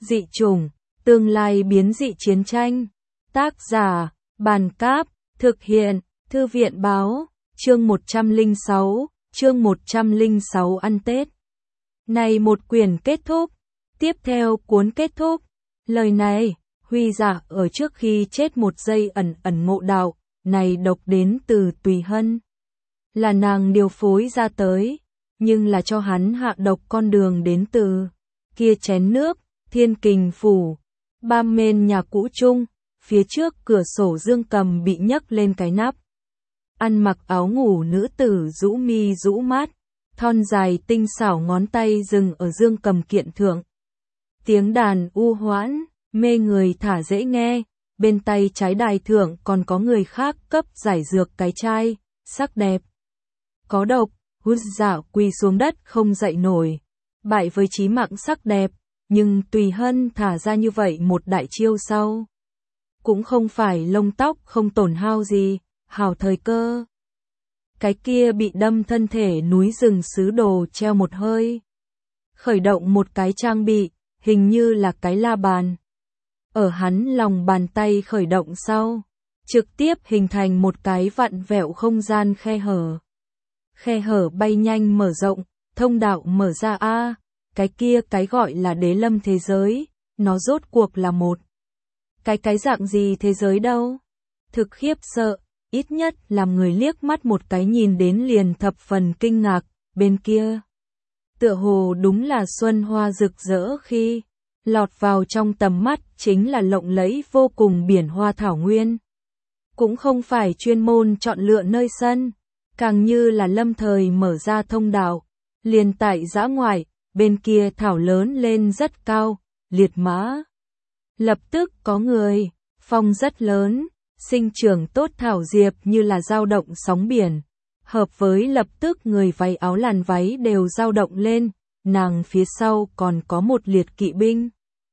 Dị chủng, tương lai biến dị chiến tranh. Tác giả, Bàn Cáp, thực hiện, Thư viện Báo, chương 106 ăn Tết. Này một quyển kết thúc, tiếp theo cuốn kết thúc. Lời này, Huy Dạ ở trước khi chết một giây ẩn ngộ đạo, này độc đến từ Tùy Hân. Là nàng điều phối ra tới, nhưng là cho hắn hạ độc con đường đến từ kia chén nước, Thiên Kình Phủ, Bam Mên nhà cũ chung, phía trước cửa sổ dương cầm bị nhấc lên cái nắp. Ăn mặc áo ngủ nữ tử rũ mi rũ mắt, thon dài tinh xảo ngón tay dừng ở dương cầm kiện thượng. Tiếng đàn u hoãn, mê người thả dễ nghe, bên tay trái đài thượng còn có người khác cấp giải dược cái chai, sắc đẹp. Có độc, hút dạ quỳ xuống đất không dậy nổi, bại với chí mạng sắc đẹp, nhưng Tùy Hân thả ra như vậy một đại chiêu sau. Cũng không phải lông tóc không tổn hao gì, hảo thời cơ. Cái kia bị đâm thân thể núi rừng sứ đồ treo một hơi. Khởi động một cái trang bị, hình như là cái la bàn. Ở hắn lòng bàn tay khởi động sau, trực tiếp hình thành một cái vặn vẹo không gian khe hở. Khe hở bay nhanh mở rộng, thông đạo mở ra cái kia cái gọi là đế lâm thế giới, nó rốt cuộc là một. Cái dạng gì thế giới đâu? Thực khiếp sợ, ít nhất làm người liếc mắt một cái nhìn đến liền thập phần kinh ngạc, bên kia. Tựa hồ đúng là xuân hoa rực rỡ khi lọt vào trong tầm mắt chính là lộng lẫy vô cùng biển hoa thảo nguyên. Cũng không phải chuyên môn chọn lựa nơi sân, càng như là lâm thời mở ra thông đạo, liền tại dã ngoại, bên kia thảo lớn lên rất cao, liệt mã. Lập tức có người, phong rất lớn, sinh trưởng tốt thảo diệp như là dao động sóng biển, hợp với lập tức người váy áo làn váy đều dao động lên, nàng phía sau còn có một liệt kỵ binh.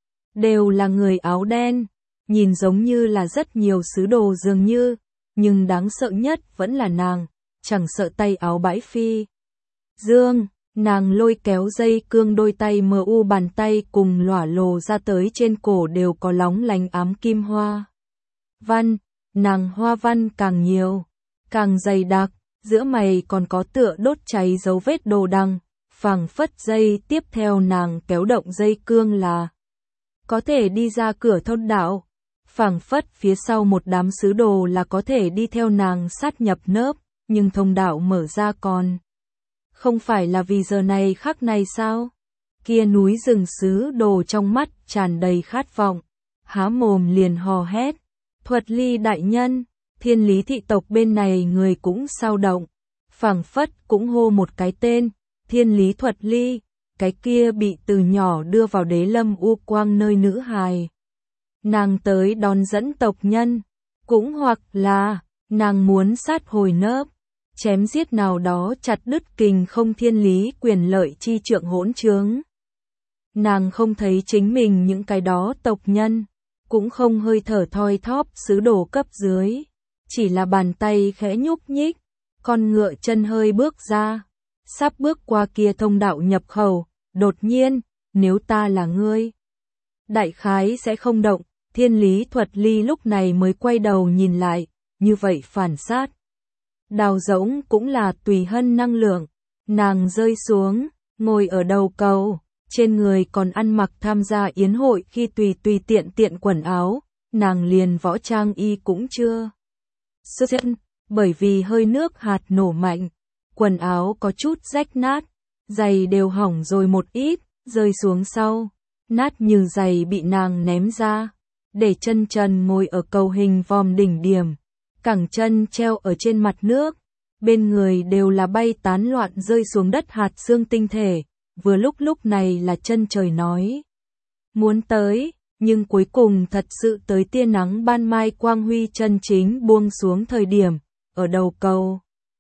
Đều là người áo đen, nhìn giống như là rất nhiều sứ đồ dường như, nhưng đáng sợ nhất vẫn là nàng, chẳng sợ tay áo bãi phi. Dương, nàng lôi kéo dây cương đôi tay mờ u bàn tay cùng lỏa lồ ra tới trên cổ đều có lóng lánh ám kim hoa. Văn, nàng hoa văn càng nhiều, càng dày đặc, giữa mày còn có tựa đốt cháy dấu vết đồ đằng, phảng phất dây tiếp theo nàng kéo động dây cương là có thể đi ra cửa thôn đạo, phảng phất phía sau một đám sứ đồ là có thể đi theo nàng sát nhập nớp, nhưng thông đạo mở ra còn không phải là vì giờ này khắc này sao? Kia núi rừng sứ đồ trong mắt tràn đầy khát vọng, há mồm liền hò hét, Thuật Ly đại nhân, Thiên Lý thị tộc bên này người cũng sao động, phảng phất cũng hô một cái tên, Thiên Lý Thuật Ly, cái kia bị từ nhỏ đưa vào đế lâm u quang nơi nữ hài. Nàng tới đón dẫn tộc nhân, cũng hoặc là nàng muốn sát hồi nớp, chém giết nào đó chặt đứt kình không thiên lý quyền lợi chi trượng hỗn trướng. Nàng không thấy chính mình những cái đó tộc nhân, cũng không hơi thở thoi thóp sứ đồ cấp dưới, chỉ là bàn tay khẽ nhúc nhích, con ngựa chân hơi bước ra, sắp bước qua kia thông đạo nhập khẩu, đột nhiên, nếu ta là ngươi, đại khái sẽ không động. Thiên Lý Thuật Ly lúc này mới quay đầu nhìn lại, như vậy phản sát. Đào rỗng cũng là Tùy Hân năng lượng, nàng rơi xuống, ngồi ở đầu cầu, trên người còn ăn mặc tham gia yến hội khi tùy tiện quần áo, nàng liền võ trang y cũng chưa xuất hiện, bởi vì hơi nước hạt nổ mạnh, quần áo có chút rách nát, giày đều hỏng rồi một ít, rơi xuống sau, nát như giày bị nàng ném ra. Để chân trần ngồi ở cầu hình vòm đỉnh điểm, cẳng chân treo ở trên mặt nước, bên người đều là bay tán loạn rơi xuống đất hạt xương tinh thể, vừa lúc này là chân trời nói. Muốn tới, nhưng cuối cùng thật sự tới tia nắng ban mai quang huy chân chính buông xuống thời điểm, ở đầu cầu.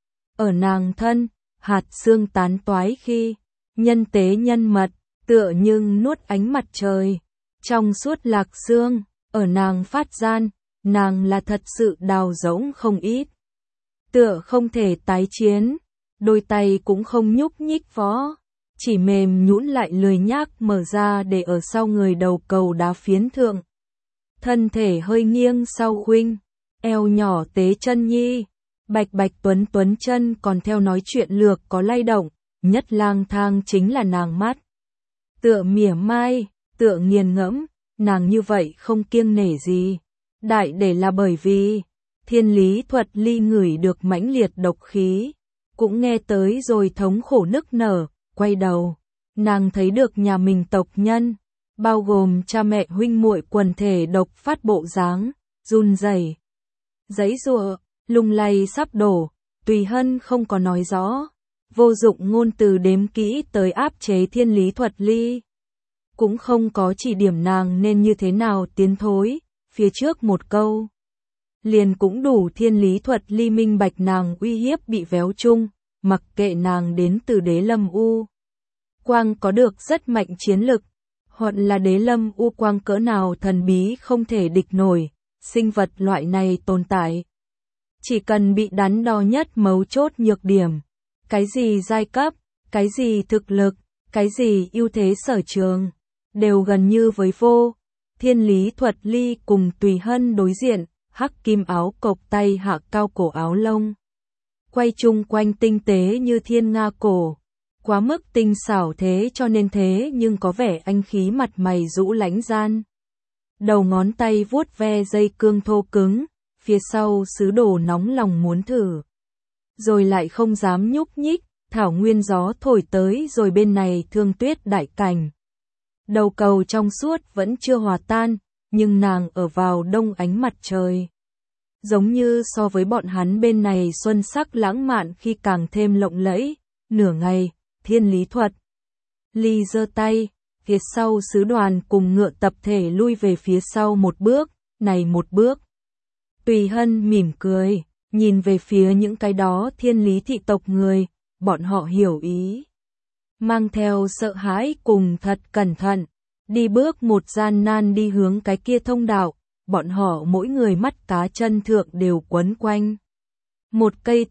Ở nàng thân, hạt xương tán toái khi, nhân tế nhân mật, tựa nhưng nuốt ánh mặt trời, trong suốt lạc xương. Ở nàng phát gian, nàng là thật sự đào rỗng không ít. Tựa không thể tái chiến, đôi tay cũng không nhúc nhích vó. chỉ mềm nhũn lại lười nhác mở ra để ở sau người đầu cầu đá phiến thượng. Thân thể hơi nghiêng sau khuynh, eo nhỏ tế chân nhi, bạch bạch tuấn tuấn chân còn theo nói chuyện lược có lay động, nhất lang thang chính là nàng mắt. Tựa mỉa mai, tựa nghiền ngẫm, nàng như vậy không kiêng nể gì. Đại để là bởi vì, Thiên Lý Thuật Ly ngửi được mãnh liệt độc khí, cũng nghe tới rồi thống khổ nức nở, quay đầu, nàng thấy được nhà mình tộc nhân, bao gồm cha mẹ huynh muội quần thể độc phát bộ dáng, run rẩy, giãy giụa, lung lay sắp đổ, Tùy Hân không có nói rõ, vô dụng ngôn từ đếm kỹ tới áp chế Thiên Lý Thuật Ly, cũng không có chỉ điểm nàng nên như thế nào tiến thối, phía trước một câu liền cũng đủ Thiên Lý Thuật Ly minh bạch nàng uy hiếp bị véo chung, mặc kệ nàng đến từ Đế Lâm U Quang có được rất mạnh chiến lực, hoặc là Đế Lâm U Quang cỡ nào thần bí không thể địch nổi, sinh vật loại này tồn tại. Chỉ cần bị đắn đo nhất mấu chốt nhược điểm, cái gì giai cấp, cái gì thực lực, cái gì ưu thế sở trường, đều gần như với vô. Thiên Lý Thuật Ly cùng Tùy Hân đối diện, hắc kim áo cộc tay hạ cao cổ áo lông. Quay chung quanh tinh tế như thiên nga cổ. Quá mức tinh xảo thế cho nên thế nhưng có vẻ anh khí mặt mày rũ lãnh gian. Đầu ngón tay vuốt ve dây cương thô cứng, phía sau sứ đồ nóng lòng muốn thử. Rồi lại không dám nhúc nhích, thảo nguyên gió thổi tới rồi bên này Thương Tuyết đại cảnh. Đầu cầu trong suốt vẫn chưa hòa tan, nhưng nàng ở vào đông ánh mặt trời. Giống như so với bọn hắn bên này xuân sắc lãng mạn khi càng thêm lộng lẫy, nửa ngày, Thiên Lý Thuật Ly giơ tay, phía sau sứ đoàn cùng ngựa tập thể lui về phía sau một bước, này một bước. Tùy Hân mỉm cười, nhìn về phía những cái đó Thiên Lý thị tộc người, bọn họ hiểu ý. Mang theo sợ hãi cùng thật cẩn thận, đi bước một gian nan đi hướng cái kia thông đạo, bọn họ mỗi người mắt cá chân thượng đều quấn quanh. Một cây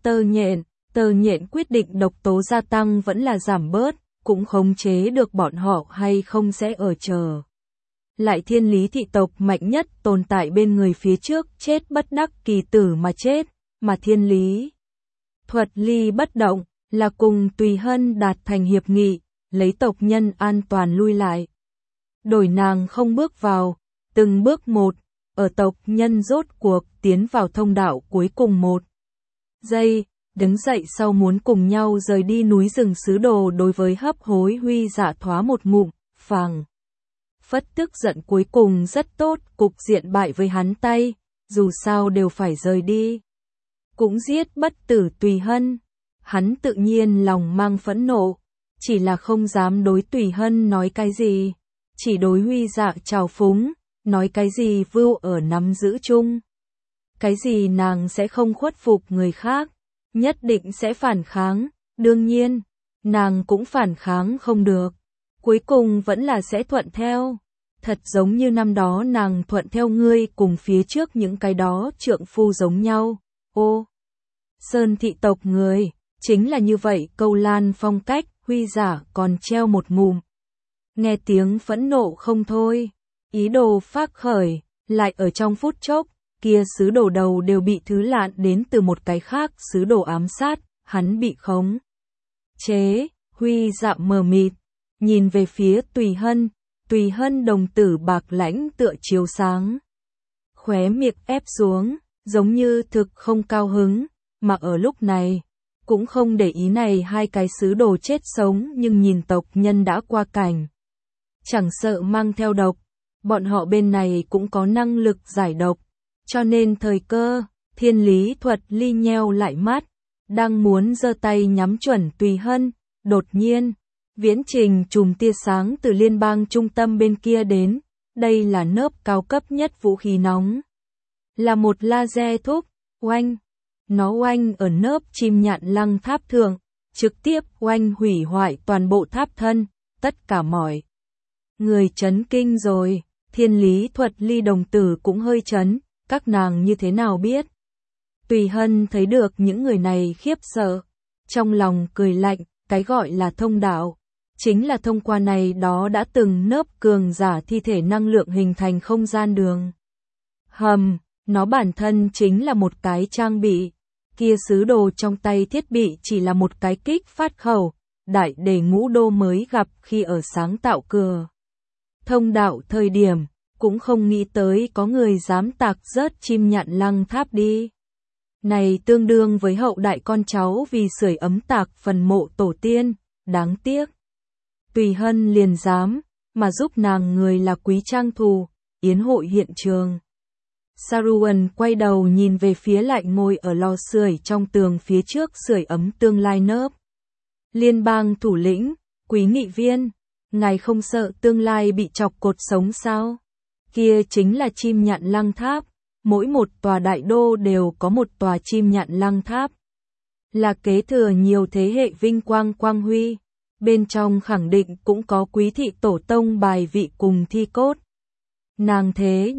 tơ nhện quyết định độc tố gia tăng vẫn là giảm bớt, cũng khống chế được bọn họ hay không sẽ ở chờ. Lại Thiên Lý thị tộc mạnh nhất tồn tại bên người phía trước chết bất đắc kỳ tử mà chết, mà Thiên Lý Thuật Ly bất động, là cùng Tùy Hân đạt thành hiệp nghị, lấy tộc nhân an toàn lui lại. Đổi nàng không bước vào, từng bước một, ở tộc nhân rốt cuộc tiến vào thông đạo cuối cùng một giây, đứng dậy sau muốn cùng nhau rời đi núi rừng sứ đồ đối với hấp hối Huy Dạ thoá một ngụm, phàng. Phất tức giận cuối cùng rất tốt, cục diện bại với hắn tay, dù sao đều phải rời đi. Cũng giết bất tử Tùy Hân, hắn tự nhiên lòng mang phẫn nộ, chỉ là không dám đối Tùy Hân nói cái gì, chỉ đối Huy Dạ trào phúng, nói cái gì vưu ở nắm giữ chung. Cái gì nàng sẽ không khuất phục người khác, nhất định sẽ phản kháng, đương nhiên, nàng cũng phản kháng không được, cuối cùng vẫn là sẽ thuận theo. Thật giống như năm đó nàng thuận theo ngươi cùng phía trước những cái đó trượng phu giống nhau. Ô, Sơn thị tộc người, chính là như vậy câu lan phong cách, Huy Dạ còn treo một ngụm. Nghe tiếng phẫn nộ không thôi, ý đồ phác khởi, lại ở trong phút chốc, kia sứ đồ đầu đều bị thứ lạn đến từ một cái khác sứ đồ ám sát, hắn bị khống chế. Huy Dạ mờ mịt, nhìn về phía Tùy Hân đồng tử bạc lãnh tựa chiếu sáng. Khóe miệng ép xuống, giống như thực không cao hứng, mà ở lúc này, cũng không để ý này hai cái sứ đồ chết sống nhưng nhìn tộc nhân đã qua cảnh. Chẳng sợ mang theo độc, bọn họ bên này cũng có năng lực giải độc, cho nên thời cơ, Thiên Lý Thuật Ly nheo lại mắt, đang muốn giơ tay nhắm chuẩn Tùy Hân, đột nhiên, viễn trình chùm tia sáng từ liên bang trung tâm bên kia đến, đây là nớp cao cấp nhất vũ khí nóng. Là một laser thúc, oanh, nó oanh ở nớp chim nhạn lăng tháp thượng, trực tiếp oanh hủy hoại toàn bộ tháp thân, tất cả mọi người chấn kinh rồi, Thiên Lý Thuật Ly đồng tử cũng hơi chấn, các nàng như thế nào biết. Tùy Hân thấy được những người này khiếp sợ, trong lòng cười lạnh, cái gọi là thông đạo, chính là thông qua này đó đã từng nớp cường giả thi thể năng lượng hình thành không gian đường. Nó bản thân chính là một cái trang bị, kia sứ đồ trong tay thiết bị chỉ là một cái kích phát khẩu, đại để Ngũ Đô mới gặp khi ở sáng tạo cửa thông đạo thời điểm, cũng không nghĩ tới có người dám tạc rớt chim nhạn lăng tháp đi. Này tương đương với hậu đại con cháu vì sưởi ấm tạc phần mộ tổ tiên, đáng tiếc. Tùy Hân liền dám, mà giúp nàng người là Quý Trang Thù, yến hội hiện trường. Saruman quay đầu nhìn về phía lại ngồi ở lò sưởi trong tường phía trước sưởi ấm tương lai nớp. Liên bang thủ lĩnh, Quý nghị viên, ngài không sợ tương lai bị chọc cột sống sao? Kia chính là chim nhạn lăng tháp, mỗi một tòa đại đô đều có một tòa chim nhạn lăng tháp. Là kế thừa nhiều thế hệ vinh quang quang huy, bên trong khẳng định cũng có quý thị tổ tông bài vị cùng thi cốt. Nàng thế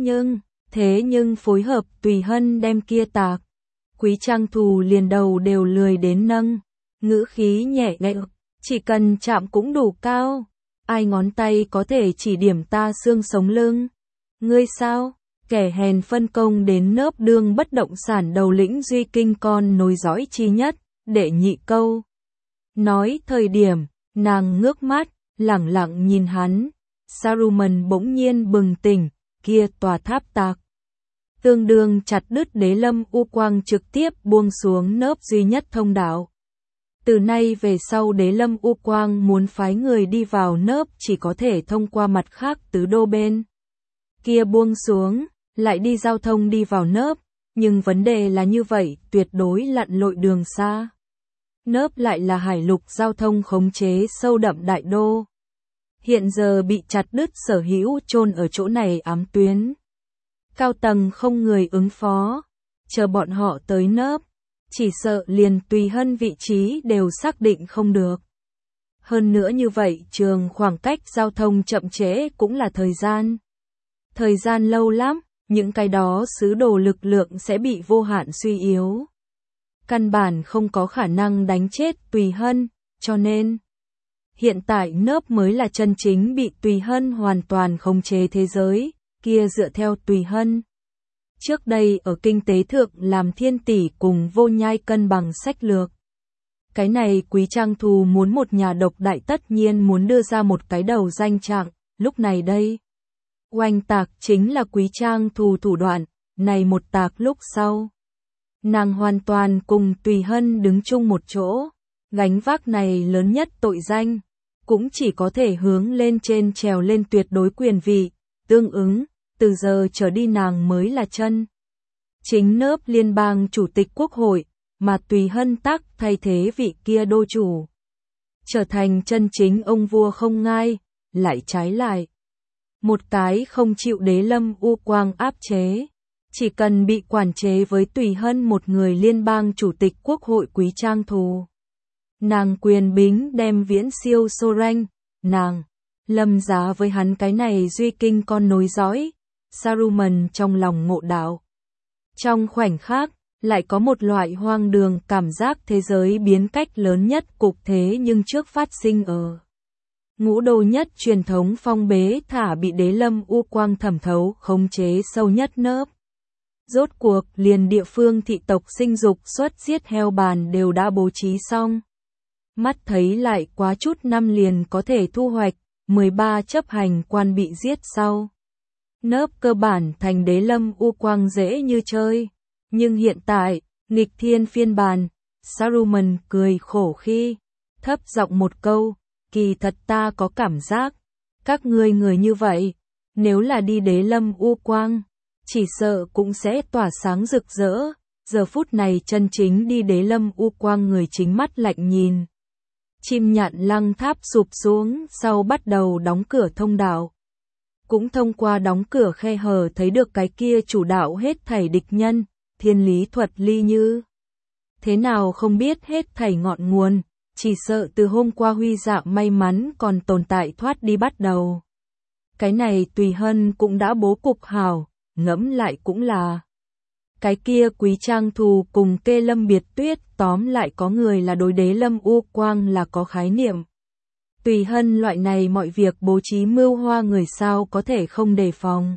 nhưng phối hợp Tùy Hân đem kia tạc. Quý Trang Thù liền đầu đều lười đến nâng, ngữ khí nhẹ nhẹ, chỉ cần chạm cũng đủ cao. Ai ngón tay có thể chỉ điểm ta xương sống lưng? Ngươi sao? Kẻ hèn phân công đến nớp đương bất động sản đầu lĩnh duy kinh con nối dõi chi nhất, đệ nhị câu. Nói thời điểm, nàng ngước mắt, lẳng lặng nhìn hắn. Saruman bỗng nhiên bừng tỉnh, kia tòa tháp tạc. Tương đương chặt đứt Đế Lâm U Quang trực tiếp buông xuống nớp duy nhất thông đạo. Từ nay về sau Đế Lâm U Quang muốn phái người đi vào nớp chỉ có thể thông qua mặt khác tứ đô bên. Kia buông xuống, lại đi giao thông đi vào nớp, nhưng vấn đề là như vậy tuyệt đối lặn lội đường xa. Nớp lại là hải lục giao thông khống chế sâu đậm đại đô. Hiện giờ bị chặt đứt sở hữu chôn ở chỗ này ám tuyến. Cao tầng không người ứng phó, chờ bọn họ tới nớp, chỉ sợ liền Tùy Hân vị trí đều xác định không được. Hơn nữa như vậy trường khoảng cách giao thông chậm trễ cũng là thời gian. Thời gian lâu lắm, những cái đó sứ đồ lực lượng sẽ bị vô hạn suy yếu. Căn bản không có khả năng đánh chết Tùy Hân, cho nên hiện tại nớp mới là chân chính bị Tùy Hân hoàn toàn khống chế thế giới, kia dựa theo Tùy Hân. Trước đây ở kinh tế thượng làm thiên tỷ cùng vô nhai cân bằng sách lược. Cái này Quý Trang Thù muốn một nhà độc đại tất nhiên muốn đưa ra một cái đầu danh trạng, lúc này đây. Oanh tạc chính là Quý Trang Thù thủ đoạn, này một tạc lúc sau. Nàng hoàn toàn cùng Tùy Hân đứng chung một chỗ, gánh vác này lớn nhất tội danh, cũng chỉ có thể hướng lên trên trèo lên tuyệt đối quyền vị, tương ứng, từ giờ trở đi nàng mới là chân chính nớp liên bang chủ tịch quốc hội, mà Tùy Hân tắc thay thế vị kia đô chủ. Trở thành chân chính ông vua không ngai, lại trái lại. Một cái không chịu Đế Lâm U Quang áp chế. Chỉ cần bị quản chế với Tùy Hân một người liên bang chủ tịch quốc hội Quý Trang Thù. Nàng quyền bính đem viễn siêu Soren, nàng lâm giá với hắn cái này duy kinh con nối dõi. Saruman trong lòng ngộ đạo. Trong khoảnh khắc, lại có một loại hoang đường cảm giác thế giới biến cách lớn nhất cục thế nhưng trước phát sinh ở Ngũ Đô nhất truyền thống phong bế thả bị Đế Lâm U Quang thẩm thấu khống chế sâu nhất nớp. Rốt cuộc liền địa phương thị tộc sinh dục xuất giết heo bàn đều đã bố trí xong. Mắt thấy lại quá chút năm liền có thể thu hoạch, 13 chấp hành quan bị giết sau. Nớp cơ bản thành Đế Lâm U Quang dễ như chơi. Nhưng hiện tại, nghịch thiên phiên bản, Saruman cười khổ khi thấp giọng một câu, kỳ thật ta có cảm giác, các ngươi người như vậy, nếu là đi Đế Lâm U Quang, chỉ sợ cũng sẽ tỏa sáng rực rỡ. Giờ phút này chân chính đi Đế Lâm U Quang người chính mắt lạnh nhìn. Chim nhạn lăng tháp sụp xuống sau bắt đầu đóng cửa thông đạo. Cũng thông qua đóng cửa khe hở thấy được cái kia chủ đạo hết thảy địch nhân, thiên lý thuật ly như. Thế nào không biết hết thảy ngọn nguồn, chỉ sợ từ hôm qua huy dạ may mắn còn tồn tại thoát đi bắt đầu. Cái này Tùy Hân cũng đã bố cục hảo, ngẫm lại cũng là. Cái kia Quý Trang Thù cùng Kê Lâm Biệt Tuyết tóm lại có người là đối Đế Lâm U Quang là có khái niệm. Tùy Hân loại này mọi việc bố trí mưu hoa người sao có thể không đề phòng.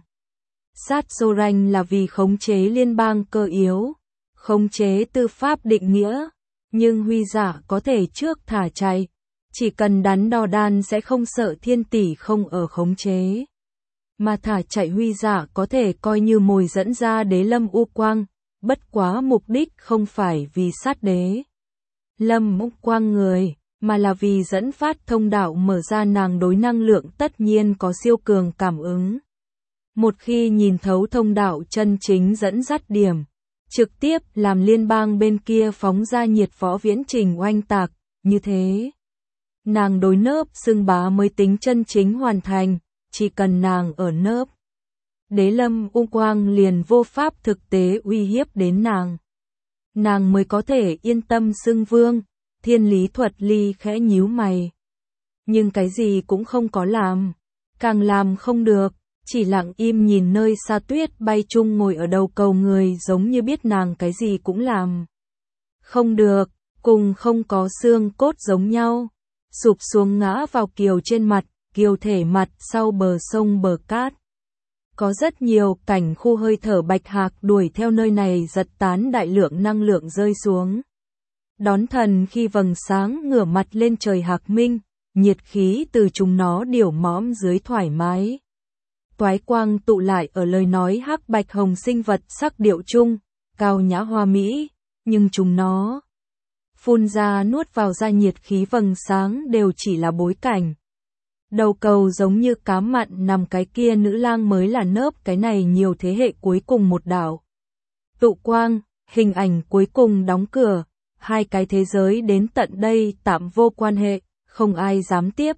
Sát Sorange là vì khống chế liên bang cơ yếu, khống chế tư pháp định nghĩa, nhưng Huy Dạ có thể trước thả chạy, chỉ cần đắn đo đan sẽ không sợ thiên tỷ không ở khống chế. Mà thả chạy Huy Dạ có thể coi như mồi dẫn ra đế Lâm U Quang, bất quá mục đích không phải vì sát đế Lâm U Quang người, mà là vì dẫn phát thông đạo mở ra nàng đối năng lượng tất nhiên có siêu cường cảm ứng. Một khi nhìn thấu thông đạo chân chính dẫn dắt điểm, trực tiếp làm liên bang bên kia phóng ra nhiệt võ viễn trình oanh tạc, như thế. Nàng đối nớp xưng bá mới tính chân chính hoàn thành, chỉ cần nàng ở nớp. Đế Lâm U Quang liền vô pháp thực tế uy hiếp đến nàng. Nàng mới có thể yên tâm xưng vương, Thiên Lý Thuật Ly khẽ nhíu mày. Nhưng cái gì cũng không có làm, càng làm không được, chỉ lặng im nhìn nơi xa tuyết bay chung ngồi ở đầu cầu người giống như biết nàng cái gì cũng làm. Không được, cùng không có xương cốt giống nhau, sụp xuống ngã vào kiều trên mặt, kiều thể mặt sau bờ sông bờ cát. Có rất nhiều cảnh khu hơi thở bạch hạc đuổi theo nơi này giật tán đại lượng năng lượng rơi xuống. Đón thần khi vầng sáng ngửa mặt lên trời hạc minh, nhiệt khí từ chúng nó điểu mõm dưới thoải mái. Toái quang tụ lại ở lời nói hắc bạch hồng sinh vật sắc điệu chung, cao nhã hoa mỹ, nhưng chúng nó phun ra nuốt vào ra nhiệt khí vầng sáng đều chỉ là bối cảnh. Đầu cầu giống như cá mặn nằm cái kia nữ lang mới là nớp cái này nhiều thế hệ cuối cùng một đảo. Tụ quang, hình ảnh cuối cùng đóng cửa, hai cái thế giới đến tận đây tạm vô quan hệ, không ai dám tiếp.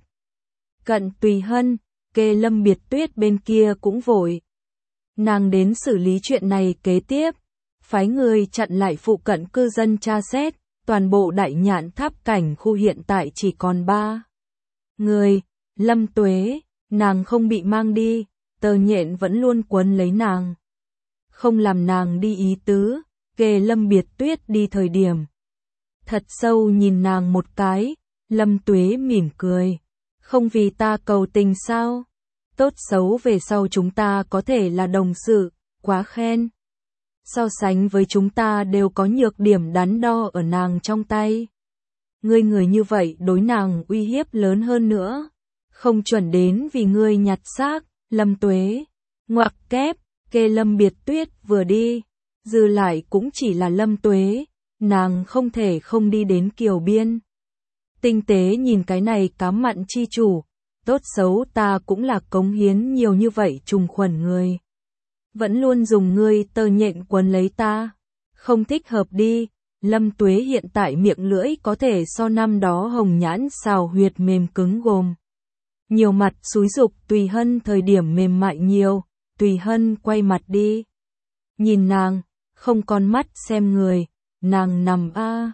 Cận Tùy Hân, kê Lâm Biệt Tuyết bên kia cũng vội. Nàng đến xử lý chuyện này kế tiếp, phái người chặn lại phụ cận cư dân tra xét, toàn bộ đại nhạn tháp cảnh khu hiện tại chỉ còn 3 người. Lâm Tuế, nàng không bị mang đi, tơ nhện vẫn luôn quấn lấy nàng. Không làm nàng đi ý tứ, kê Lâm Biệt Tuyết đi thời điểm. Thật sâu nhìn nàng một cái, Lâm Tuế mỉm cười. Không vì ta cầu tình sao? Tốt xấu về sau chúng ta có thể là đồng sự, quá khen. So sánh với chúng ta đều có nhược điểm đắn đo ở nàng trong tay. Ngươi người như vậy đối nàng uy hiếp lớn hơn nữa. Không chuẩn đến vì ngươi nhặt xác, Lâm Tuế. Ngoặc kép, kê Lâm Biệt Tuyết vừa đi. Dư lại cũng chỉ là Lâm Tuế. Nàng không thể không đi đến kiều biên. Tinh tế nhìn cái này cá mặn chi chủ. Tốt xấu ta cũng là cống hiến nhiều như vậy trùng khuẩn người. Vẫn luôn dùng ngươi tơ nhện quấn lấy ta. Không thích hợp đi. Lâm Tuế hiện tại miệng lưỡi có thể so năm đó hồng nhãn xào huyệt mềm cứng gồm. Nhiều mặt xúi dục Tùy Hân thời điểm mềm mại nhiều. Tùy Hân quay mặt đi. Nhìn nàng, không con mắt xem người. Nàng nằm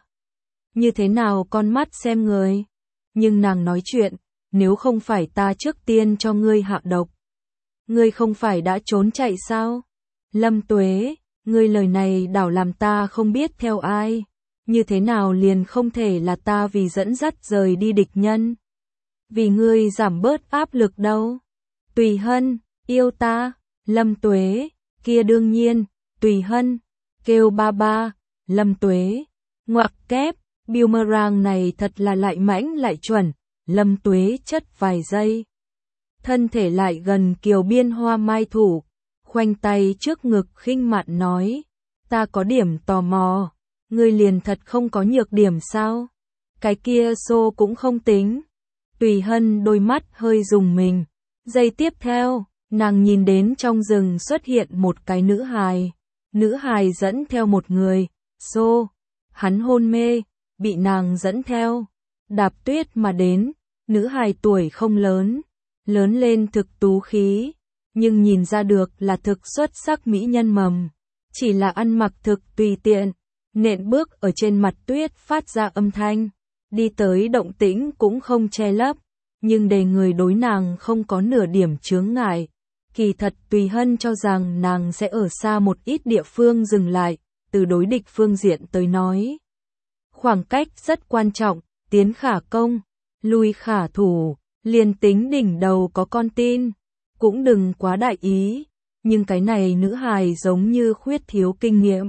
như thế nào con mắt xem người. Nhưng nàng nói chuyện, nếu không phải ta trước tiên cho ngươi hạ độc. Ngươi không phải đã trốn chạy sao? Lâm Tuế, ngươi lời này đảo làm ta không biết theo ai. Như thế nào liền không thể là ta vì dẫn dắt rời đi địch nhân. Vì ngươi giảm bớt áp lực đâu. Tùy Hân, yêu ta. Lâm Tuế, kia đương nhiên. Tùy Hân, kêu ba ba. Lâm Tuế, ngoặc kép. Boomerang này thật là lại mãnh lại chuẩn. Lâm Tuế chất vài giây. Thân thể lại gần kiều biên hoa mai thủ. Khoanh tay trước ngực khinh mạn nói. Ta có điểm tò mò. Ngươi liền thật không có nhược điểm sao? Cái kia xô cũng không tính. Tùy Hân đôi mắt hơi rùng mình. Giây tiếp theo, nàng nhìn đến trong rừng xuất hiện một cái nữ hài. Nữ hài dẫn theo một người. Xô, hắn hôn mê, bị nàng dẫn theo. Đạp tuyết mà đến. Nữ hài tuổi không lớn. Lớn lên thực tú khí. Nhưng nhìn ra được là thực xuất sắc mỹ nhân mầm. Chỉ là ăn mặc thực tùy tiện. Nện bước ở trên mặt tuyết phát ra âm thanh. Đi tới động tĩnh cũng không che lấp. Nhưng để người đối nàng không có nửa điểm chướng ngại. Kỳ thật Tùy Hân cho rằng nàng sẽ ở xa một ít địa phương dừng lại. Từ đối địch phương diện tới nói. Khoảng cách rất quan trọng, tiến khả công. lui khả thủ, liền tính đỉnh đầu có con tin, cũng đừng quá đại ý, nhưng cái này nữ hài giống như khuyết thiếu kinh nghiệm.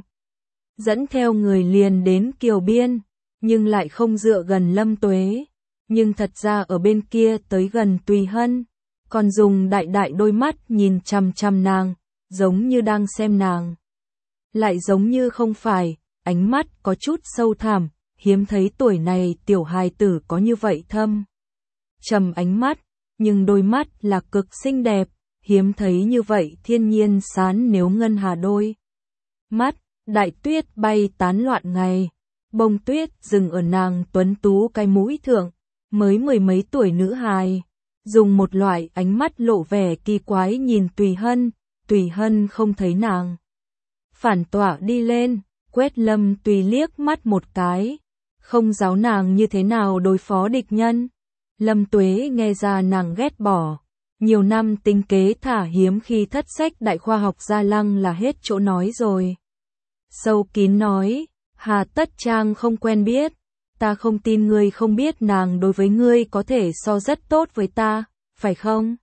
Dẫn theo người liền đến Kiều Biên, nhưng lại không dựa gần Lâm Tuế, nhưng thật ra ở bên kia tới gần Tùy Hân, còn dùng đại đại đôi mắt nhìn chằm chằm nàng, giống như đang xem nàng. Lại giống như không phải, ánh mắt có chút sâu thẳm, hiếm thấy tuổi này tiểu hài tử có như vậy thâm. Trầm ánh mắt, nhưng đôi mắt là cực xinh đẹp, hiếm thấy như vậy thiên nhiên sán nếu ngân hà đôi. Mắt, đại tuyết bay tán loạn ngày, bông tuyết dừng ở nàng tuấn tú cái mũi thượng, mới mười mấy tuổi nữ hài, dùng một loại ánh mắt lộ vẻ kỳ quái nhìn Tùy Hân không thấy nàng. Phản tỏa đi lên, quét Lâm Tùy liếc mắt một cái, không giáo nàng như thế nào đối phó địch nhân. Lâm Tuế nghe ra nàng ghét bỏ, nhiều năm tinh kế thả hiếm khi thất sách đại khoa học gia lăng là hết chỗ nói rồi. Sâu kín nói, hà tất trang không quen biết, ta không tin ngươi không biết nàng đối với ngươi có thể so rất tốt với ta, phải không?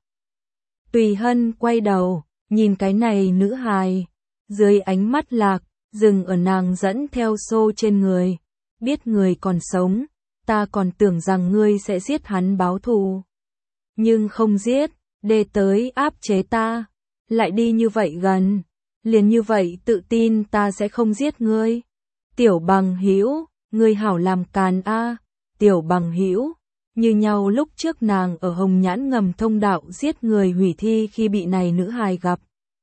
Tùy Hân quay đầu, nhìn cái này nữ hài, dưới ánh mắt lạc, dừng ở nàng dẫn theo xô trên người, biết người còn sống, ta còn tưởng rằng ngươi sẽ giết hắn báo thù. Nhưng không giết, để tới áp chế ta, lại đi như vậy gần, liền như vậy tự tin ta sẽ không giết ngươi. Tiểu bằng hữu, ngươi hảo làm càn a, tiểu bằng hữu, như nhau lúc trước nàng ở Hồng Nhãn ngầm thông đạo giết người hủy thi khi bị này nữ hài gặp.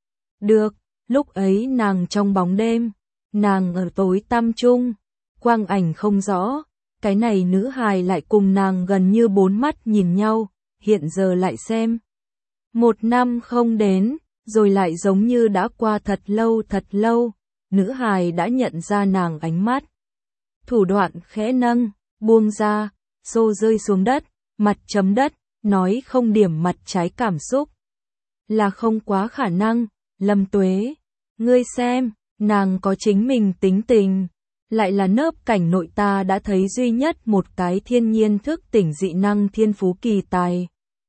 Được, lúc ấy nàng trong bóng đêm, nàng ở tối tăm trung, quang ảnh không rõ, cái này nữ hài lại cùng nàng gần như bốn mắt nhìn nhau, hiện giờ lại xem. Một năm không đến, rồi lại giống như đã qua thật lâu, nữ hài đã nhận ra nàng ánh mắt. Thủ đoạn khẽ nâng, buông ra, xô rơi xuống đất, mặt chấm đất, nói không điểm mặt trái cảm xúc. Là không quá khả năng, Lâm Tuế, ngươi xem, nàng có chính mình tính tình, lại là nớp cảnh nội ta đã thấy duy nhất một cái thiên nhiên thức tỉnh dị năng thiên phú kỳ tài.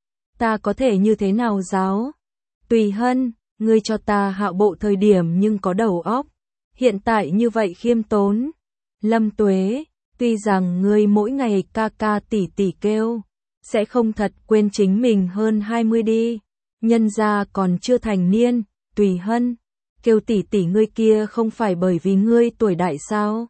Ta có thể như thế nào giáo? Tùy Hân, ngươi cho ta hạo bộ thời điểm nhưng có đầu óc, hiện tại như vậy khiêm tốn. Lâm Tuế, tuy rằng ngươi mỗi ngày ca ca tỉ tỉ kêu, sẽ không thật quên chính mình hơn 20 đi, nhân gia còn chưa thành niên. Tùy Hân, kêu tỉ tỉ ngươi kia không phải bởi vì ngươi tuổi đại sao?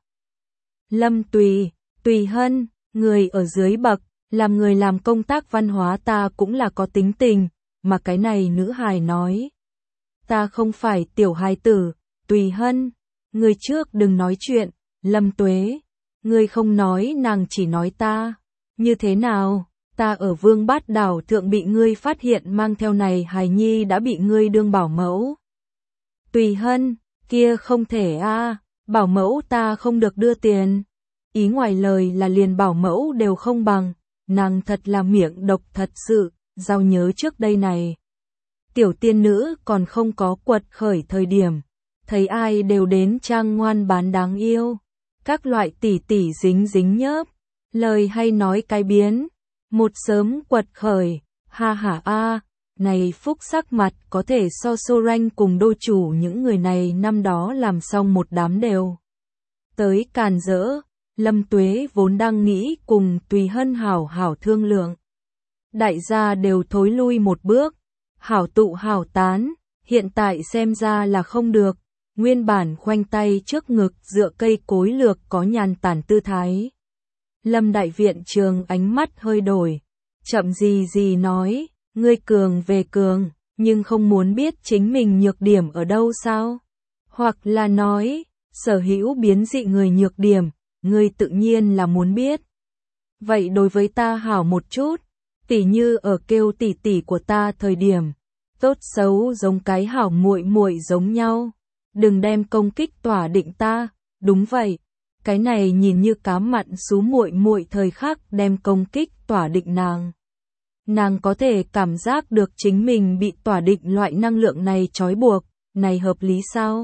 Lâm Tùy Hân, người ở dưới bậc, làm người làm công tác văn hóa ta cũng là có tính tình, mà cái này nữ hài nói. Ta không phải tiểu hài tử, Tùy Hân, ngươi trước đừng nói chuyện, Lâm Tuế, ngươi không nói nàng chỉ nói ta, như thế nào, ta ở Vương Bát Đảo thượng bị ngươi phát hiện mang theo này hài nhi đã bị ngươi đương bảo mẫu. Tùy Hân, kia không thể a, bảo mẫu ta không được đưa tiền. Ý ngoài lời là liền bảo mẫu đều không bằng, nàng thật là miệng độc thật sự, giao nhớ trước đây này. Tiểu tiên nữ còn không có quật khởi thời điểm, thấy ai đều đến trang ngoan bán đáng yêu. Các loại tỉ tỉ dính dính nhớp, lời hay nói cái biến, một sớm quật khởi, ha ha a, này phúc sắc mặt có thể so Sorange cùng đô chủ những người này năm đó làm xong một đám đều. Tới càn rỡ, Lâm Tuế vốn đang nghĩ cùng Tùy Hân hảo hảo thương lượng. Đại gia đều thối lui một bước, hảo tụ hảo tán, hiện tại xem ra là không được. Nguyên bản khoanh tay trước ngực dựa cây cối lược có nhàn tản tư thái. Lâm đại viện trường ánh mắt hơi đổi, chậm gì nói, ngươi cường về cường, nhưng không muốn biết chính mình nhược điểm ở đâu sao? Hoặc là nói, sở hữu biến dị người nhược điểm, ngươi tự nhiên là muốn biết. Vậy đối với ta hảo một chút, tỉ như ở kêu tỉ tỉ của ta thời điểm, tốt xấu giống cái hảo muội muội giống nhau. Đừng đem công kích tỏa định ta, đúng vậy. Cái này nhìn như cá mặn sú muội muội thời khắc đem công kích tỏa định nàng. Nàng có thể cảm giác được chính mình bị tỏa định loại năng lượng này trói buộc, này hợp lý sao?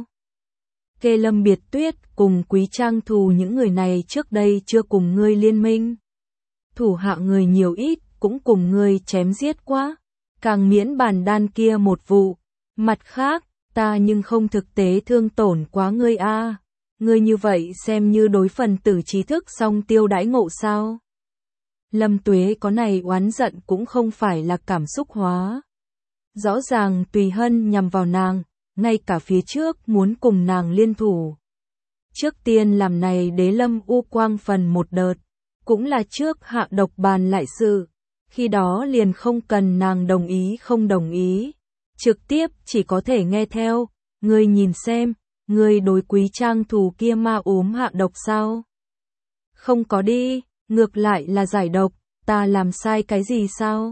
Kê Lâm Biệt Tuyết cùng Quý Trang Thù những người này trước đây chưa cùng ngươi liên minh. thủ hạ người nhiều ít, cũng cùng ngươi chém giết quá, càng miễn bàn đan kia một vụ. Mặt khác, ta nhưng không thực tế thương tổn quá ngươi a. Ngươi như vậy xem như đối phần tử trí thức song tiêu đãi ngộ sao? Lâm Tuế có này oán giận cũng không phải là cảm xúc hóa. Rõ ràng Tùy Hân nhằm vào nàng, ngay cả phía trước muốn cùng nàng liên thủ. Trước tiên làm này Đế Lâm U Quang phần một đợt, cũng là trước hạ độc bàn lại sự, khi đó liền không cần nàng đồng ý không đồng ý, trực tiếp chỉ có thể nghe theo. Ngươi nhìn xem, ngươi đối Quý Trang thù kia ma ốm hạ độc sao? Không có đi, ngược lại là giải độc, ta làm sai cái gì sao?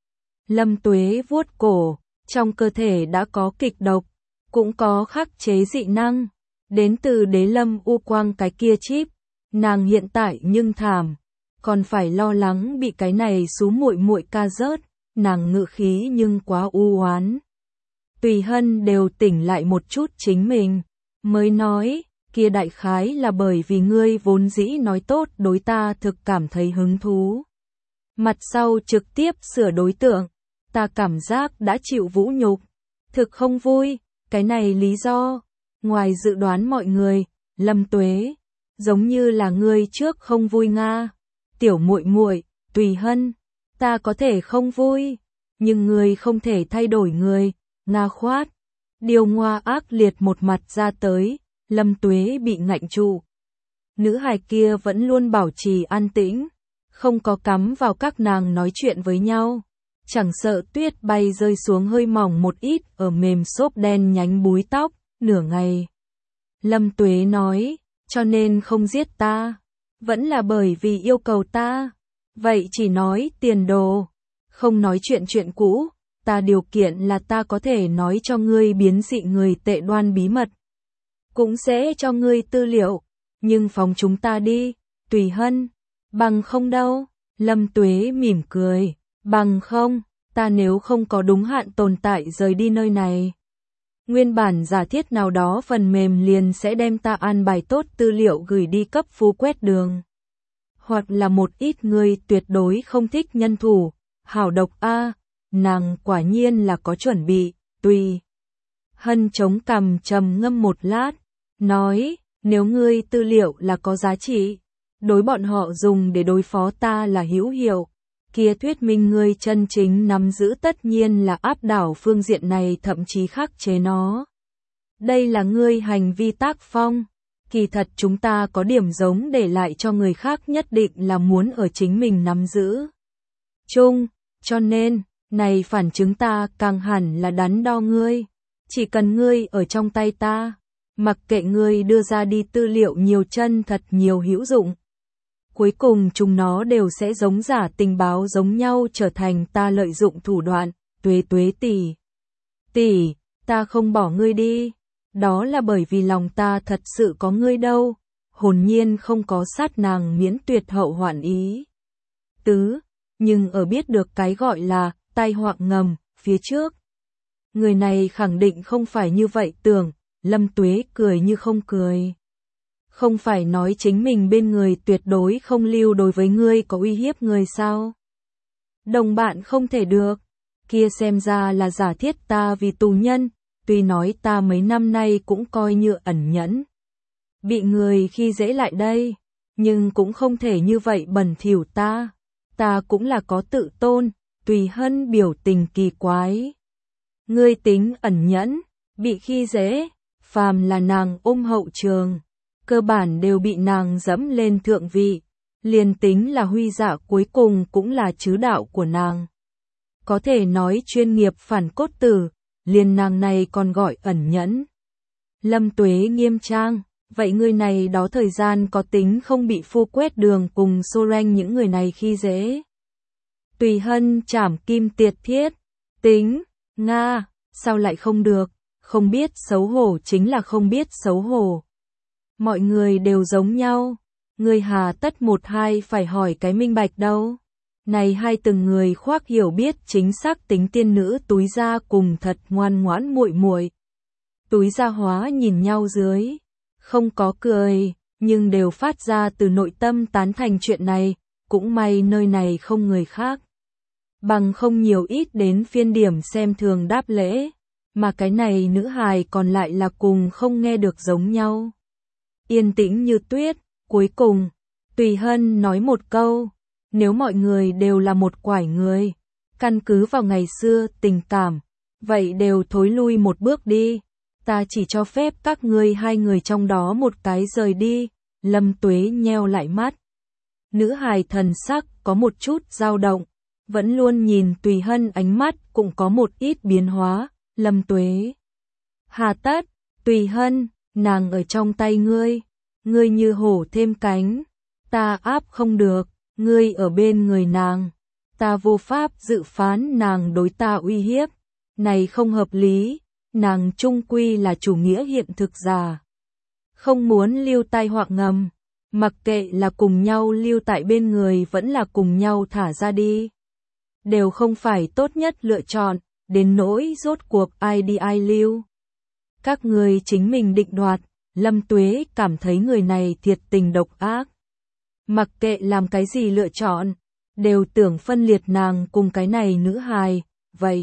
Lâm Tuế vuốt cổ, trong cơ thể đã có kịch độc, cũng có khắc chế dị năng, đến từ Đế Lâm U Quang cái kia chip, nàng hiện tại nhưng thảm, còn phải lo lắng bị cái này xú muội muội ca rớt, nàng ngự khí nhưng quá u oán. Tùy Hân đều tỉnh lại một chút chính mình, mới nói, kia đại khái là bởi vì ngươi vốn dĩ nói tốt đối ta thực cảm thấy hứng thú. Mặt sau trực tiếp sửa đối tượng, ta cảm giác đã chịu vũ nhục, thực không vui, cái này lý do, ngoài dự đoán mọi người, Lâm Tuế, giống như là ngươi trước không vui nga. Tiểu muội muội, Tùy Hân, ta có thể không vui, nhưng ngươi không thể thay đổi người, nga khoát. Điều ngoa ác liệt một mặt ra tới, Lâm Tuế bị ngạnh trụ. Nữ hài kia vẫn luôn bảo trì an tĩnh, không có cắm vào các nàng nói chuyện với nhau, chẳng sợ tuyết bay rơi xuống hơi mỏng một ít ở mềm xốp đen nhánh búi tóc, nửa ngày. Lâm Tuế nói, cho nên không giết ta, vẫn là bởi vì yêu cầu ta, vậy chỉ nói tiền đồ, không nói chuyện cũ, ta điều kiện là ta có thể nói cho ngươi biến dị người tệ đoan bí mật, cũng sẽ cho ngươi tư liệu, nhưng phóng chúng ta đi, Tùy Hân, bằng không đâu. Lâm Tuế mỉm cười, bằng không, ta nếu không có đúng hạn tồn tại rời đi nơi này. Nguyên bản giả thiết nào đó phần mềm liền sẽ đem ta an bài tốt tư liệu gửi đi cấp phú quét đường. Hoặc là một ít người tuyệt đối không thích nhân thủ, hảo độc a, nàng quả nhiên là có chuẩn bị. Tùy Hân chống cằm trầm ngâm một lát, nói, nếu ngươi tư liệu là có giá trị, đối bọn họ dùng để đối phó ta là hữu hiệu, kia thuyết minh ngươi chân chính nắm giữ tất nhiên là áp đảo phương diện này, thậm chí khắc chế nó. Đây là ngươi hành vi tác phong, kỳ thật chúng ta có điểm giống để lại cho người khác, nhất định là muốn ở chính mình nắm giữ chung, cho nên, này phản chứng ta càng hẳn là đắn đo ngươi, chỉ cần ngươi ở trong tay ta, mặc kệ ngươi đưa ra đi tư liệu nhiều chân thật nhiều hữu dụng. Cuối cùng chúng nó đều sẽ giống giả tình báo giống nhau trở thành ta lợi dụng thủ đoạn. Tuế tỷ, ta không bỏ ngươi đi, đó là bởi vì lòng ta thật sự có ngươi đâu, hồn nhiên không có sát nàng miễn tuyệt hậu hoạn ý. Nhưng ở biết được cái gọi là tai họa ngầm phía trước, người này khẳng định không phải như vậy tưởng. Lâm Tuế cười như không cười. Không phải nói chính mình bên người tuyệt đối không lưu đối với ngươi có uy hiếp người sao? Đồng bạn không thể được, kia xem ra là giả thiết ta vì tù nhân, tuy nói ta mấy năm nay cũng coi như ẩn nhẫn. Bị người khi dễ lại đây, nhưng cũng không thể như vậy bẩn thỉu ta cũng là có tự tôn. Tùy Hân biểu tình kỳ quái. Ngươi tính ẩn nhẫn, bị khi dễ, phàm là nàng ôm hậu trường, cơ bản đều bị nàng dẫm lên thượng vị, liền tính là huy dạ cuối cùng cũng là chứ đạo của nàng. Có thể nói chuyên nghiệp phản cốt tử, liền nàng này còn gọi ẩn nhẫn. Lâm Tuế nghiêm trang, vậy người này đó thời gian có tính không bị phu quét đường cùng Soren những người này khi dễ? Tùy Hân trảm kim tiệt thiết, tính, Nga, sao lại không được, không biết xấu hổ chính là không biết xấu hổ. Mọi người đều giống nhau, người hà tất một hai phải hỏi cái minh bạch đâu. Này hai từng người khoác hiểu biết chính xác tính tiên nữ túi ra cùng thật ngoan ngoãn muội muội. Túi ra hóa nhìn nhau dưới, không có cười, nhưng đều phát ra từ nội tâm tán thành chuyện này, cũng may nơi này không người khác. Bằng không nhiều ít đến phiên điểm xem thường đáp lễ, mà cái này nữ hài còn lại là cùng không nghe được giống nhau. Yên tĩnh như tuyết, cuối cùng, Tùy Hân nói một câu, nếu mọi người đều là một quải người, căn cứ vào ngày xưa tình cảm, vậy đều thối lui một bước đi, ta chỉ cho phép các ngươi hai người trong đó một cái rời đi. Lâm Tuế nheo lại mắt. Nữ hài thần sắc có một chút dao động, vẫn luôn nhìn Tùy Hân, ánh mắt cũng có một ít biến hóa. Lâm Tuế, hà tất, Tùy Hân, nàng ở trong tay ngươi như hổ thêm cánh, ta áp không được, ngươi ở bên người nàng, ta vô pháp dự phán nàng đối ta uy hiếp, này không hợp lý, nàng chung quy là chủ nghĩa hiện thực giả. Không muốn lưu tai họa ngầm, mặc kệ là cùng nhau lưu tại bên người vẫn là cùng nhau thả ra đi, đều không phải tốt nhất lựa chọn, đến nỗi rốt cuộc ai đi ai lưu. Các người chính mình định đoạt. Lâm Tuế cảm thấy người này thiệt tình độc ác. Mặc kệ làm cái gì lựa chọn, đều tưởng phân liệt nàng cùng cái này nữ hài, vậy.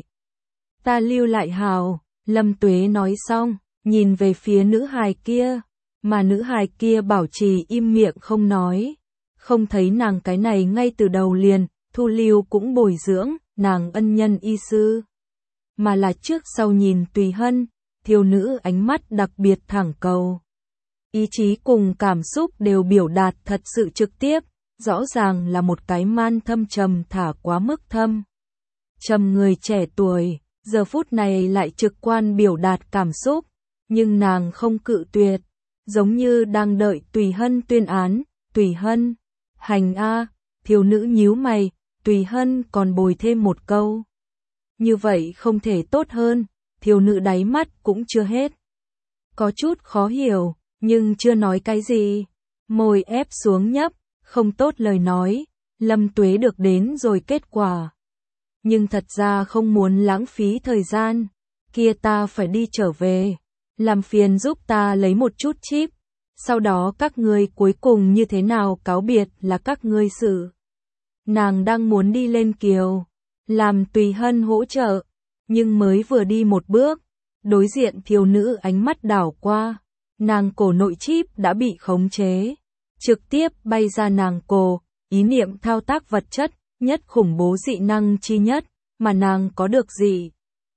Ta lưu lại hào, Lâm Tuế nói xong, nhìn về phía nữ hài kia, mà nữ hài kia bảo trì im miệng không nói. Không thấy nàng cái này ngay từ đầu liền, thu lưu cũng bồi dưỡng, nàng ân nhân y sư. Mà là trước sau nhìn Tùy Hân, thiếu nữ ánh mắt đặc biệt thẳng cầu. Ý chí cùng cảm xúc đều biểu đạt thật sự trực tiếp, rõ ràng là một cái man thâm trầm thả quá mức thâm. Trầm người trẻ tuổi, giờ phút này lại trực quan biểu đạt cảm xúc, nhưng nàng không cự tuyệt, giống như đang đợi Tùy Hân tuyên án. Tùy Hân, hành a, thiếu nữ nhíu mày, Tùy Hân còn bồi thêm một câu. Như vậy không thể tốt hơn, thiếu nữ đáy mắt cũng chưa hết. Có chút khó hiểu, nhưng chưa nói cái gì. Môi ép xuống nhấp, không tốt lời nói, Lâm Tuế được đến rồi kết quả. Nhưng thật ra không muốn lãng phí thời gian, kia ta phải đi trở về, làm phiền giúp ta lấy một chút chip, sau đó các ngươi cuối cùng như thế nào cáo biệt là các ngươi xử. Nàng đang muốn đi lên kiều, làm Tùy Hân hỗ trợ, nhưng mới vừa đi một bước, đối diện thiếu nữ ánh mắt đảo qua, nàng cổ nội chip đã bị khống chế, trực tiếp bay ra nàng cổ, ý niệm thao tác vật chất, nhất khủng bố dị năng chi nhất, mà nàng có được gì?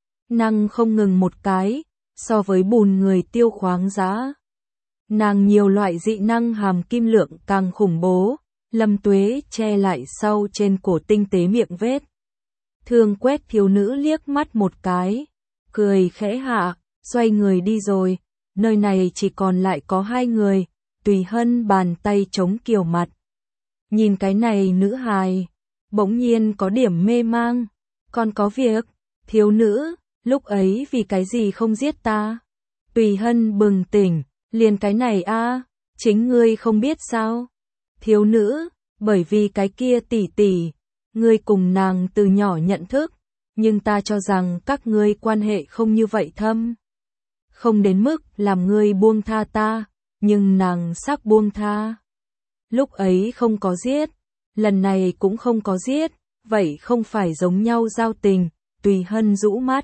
Năng không ngừng một cái, so với bùn người tiêu khoáng giá. Nàng nhiều loại dị năng hàm kim lượng càng khủng bố, Lâm Tuế che lại sau trên cổ tinh tế miệng vết. Thương quét thiếu nữ liếc mắt một cái, cười khẽ hạ, xoay người đi rồi, nơi này chỉ còn lại có hai người, Tùy Hân bàn tay chống kiều mặt. Nhìn cái này nữ hài, bỗng nhiên có điểm mê mang, còn có việc, thiếu nữ, lúc ấy vì cái gì không giết ta? Tùy Hân bừng tỉnh, liền cái này a, chính ngươi không biết sao? Thiếu nữ, bởi vì cái kia tỷ tỷ, ngươi cùng nàng từ nhỏ nhận thức, nhưng ta cho rằng các ngươi quan hệ không như vậy thâm. Không đến mức làm ngươi buông tha ta, nhưng nàng sắc buông tha. Lúc ấy không có giết, lần này cũng không có giết, vậy không phải giống nhau giao tình. Tùy Hân rũ mắt,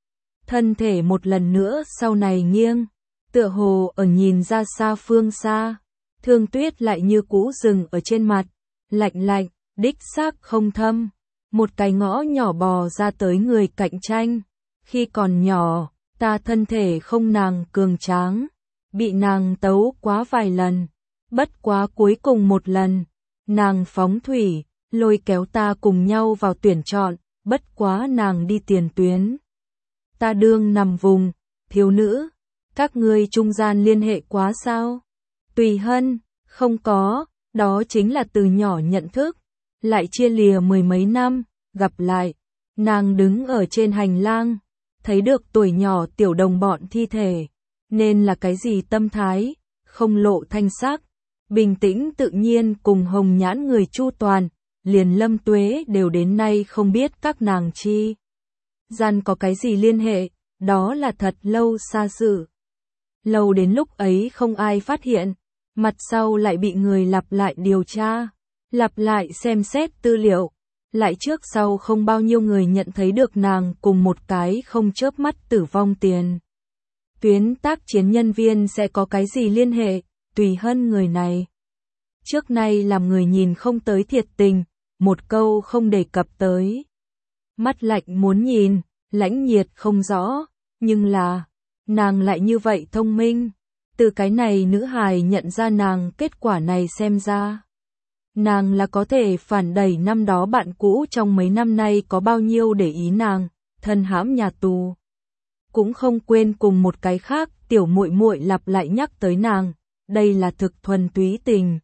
thân thể một lần nữa sau này nghiêng, tựa hồ ở nhìn ra xa phương xa, Thương Tuyết lại như cũ dừng ở trên mặt, lạnh lạnh, đích xác không thâm, một cái ngõ nhỏ bò ra tới người cạnh tranh, khi còn nhỏ, ta thân thể không nàng cường tráng, bị nàng tấu quá vài lần, bất quá cuối cùng một lần, nàng phóng thủy, lôi kéo ta cùng nhau vào tuyển chọn, bất quá nàng đi tiền tuyến. Ta đương nằm vùng, thiếu nữ, các ngươi trung gian liên hệ quá sao? Tùy Hân, không có, đó chính là từ nhỏ nhận thức, lại chia lìa mười mấy năm, gặp lại, nàng đứng ở trên hành lang, thấy được tuổi nhỏ tiểu đồng bọn thi thể, nên là cái gì tâm thái, không lộ thanh sắc, bình tĩnh tự nhiên cùng hồng nhãn người chu toàn, liền Lâm Tuế đều đến nay không biết các nàng chi gian có cái gì liên hệ, đó là thật lâu xa sự. Lâu đến lúc ấy không ai phát hiện, mặt sau lại bị người lặp lại điều tra, lặp lại xem xét tư liệu, lại trước sau không bao nhiêu người nhận thấy được nàng cùng một cái không chớp mắt tử vong tiền. Tuyến tác chiến nhân viên sẽ có cái gì liên hệ, Tùy Hân người này. Trước nay làm người nhìn không tới thiệt tình, một câu không đề cập tới. Mắt lạnh muốn nhìn, lãnh nhiệt không rõ, nhưng là, nàng lại như vậy thông minh. Từ cái này nữ hài nhận ra nàng kết quả này xem ra. Nàng là có thể phản đẩy năm đó bạn cũ trong mấy năm nay có bao nhiêu để ý nàng, thân hãm nhà tù. Cũng không quên cùng một cái khác, tiểu muội muội lặp lại nhắc tới nàng, đây là thực thuần túy tình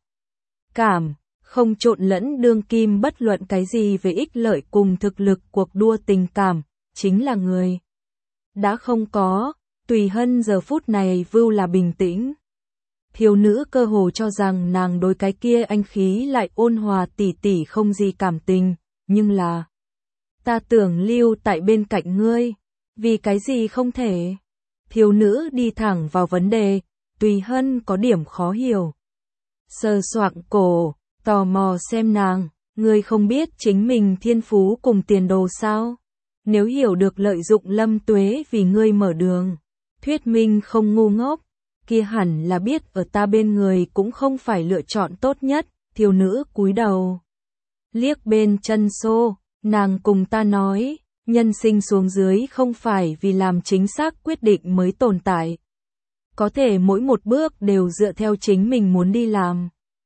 cảm, không trộn lẫn đương kim bất luận cái gì về ích lợi cùng thực lực cuộc đua tình cảm, chính là người. Đã không có, Tùy Hân giờ phút này vưu là bình tĩnh. Thiếu nữ cơ hồ cho rằng nàng đối cái kia anh khí lại ôn hòa tỉ tỉ không gì cảm tình, nhưng là ta tưởng lưu tại bên cạnh ngươi, vì cái gì không thể. Thiếu nữ đi thẳng vào vấn đề, Tùy Hân có điểm khó hiểu. Sờ soạng cổ, tò mò xem nàng, ngươi không biết chính mình thiên phú cùng tiền đồ sao? Nếu hiểu được lợi dụng Lâm Tuế vì ngươi mở đường, thuyết minh không ngu ngốc, kia hẳn là biết ở ta bên người cũng không phải lựa chọn tốt nhất. Thiếu nữ cúi đầu, liếc bên chân xô, nàng cùng ta nói, nhân sinh xuống dưới không phải vì làm chính xác quyết định mới tồn tại. Có thể mỗi một bước đều dựa theo chính mình muốn đi làm.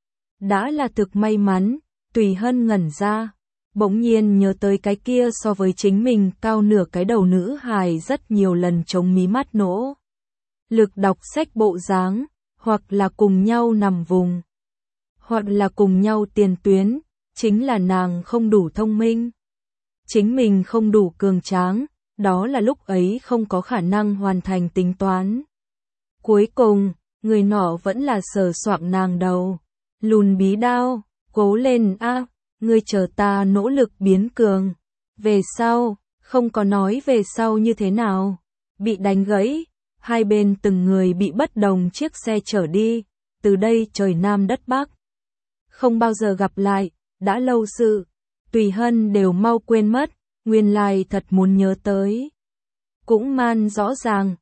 Đã là thực may mắn, Tùy Hân ngẩn ra, bỗng nhiên nhớ tới cái kia so với chính mình cao nửa cái đầu nữ hài rất nhiều lần chống mí mắt nỗ. Lực đọc sách bộ dáng, hoặc là cùng nhau nằm vùng, hoặc là cùng nhau tiền tuyến, chính là nàng không đủ thông minh. Chính mình không đủ cường tráng, đó là lúc ấy không có khả năng hoàn thành tính toán. Cuối cùng, người nọ vẫn là sờ soạng nàng đầu. Lùn bí đao, cố lên a, ngươi chờ ta nỗ lực biến cường. Về sau, không có nói về sau như thế nào. Bị đánh gãy, hai bên từng người bị bất đồng chiếc xe chở đi, từ đây trời Nam đất Bắc. Không bao giờ gặp lại, đã lâu sự, Tùy Hân đều mau quên mất, nguyên lai thật muốn nhớ tới. Cũng man rõ ràng,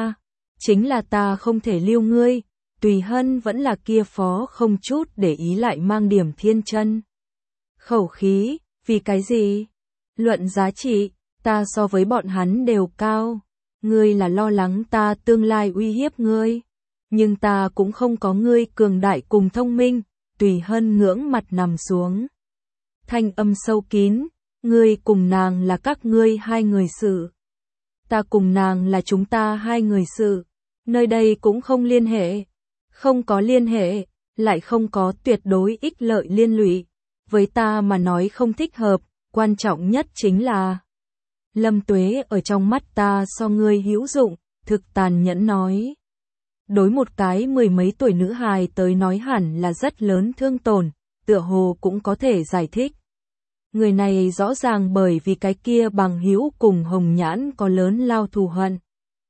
chính là ta không thể lưu ngươi. Tùy Hân vẫn là kia phó không chút để ý lại mang điểm thiên chân. Khẩu khí, vì cái gì? Luận giá trị, ta so với bọn hắn đều cao. Ngươi là lo lắng ta tương lai uy hiếp ngươi. Nhưng ta cũng không có ngươi cường đại cùng thông minh. Tùy Hân ngưỡng mặt nằm xuống. Thanh âm sâu kín, ngươi cùng nàng là các ngươi hai người sự. Ta cùng nàng là chúng ta hai người sự. Nơi đây cũng không liên hệ. Không có liên hệ, lại không có tuyệt đối ích lợi liên lụy. Với ta mà nói không thích hợp, quan trọng nhất chính là Lâm Tuế ở trong mắt ta so ngươi hữu dụng, thực tàn nhẫn nói. Đối một cái mười mấy tuổi nữ hài tới nói hẳn là rất lớn thương tổn, tựa hồ cũng có thể giải thích. Người này rõ ràng bởi vì cái kia bằng hữu cùng Hồng Nhãn có lớn lao thù hận.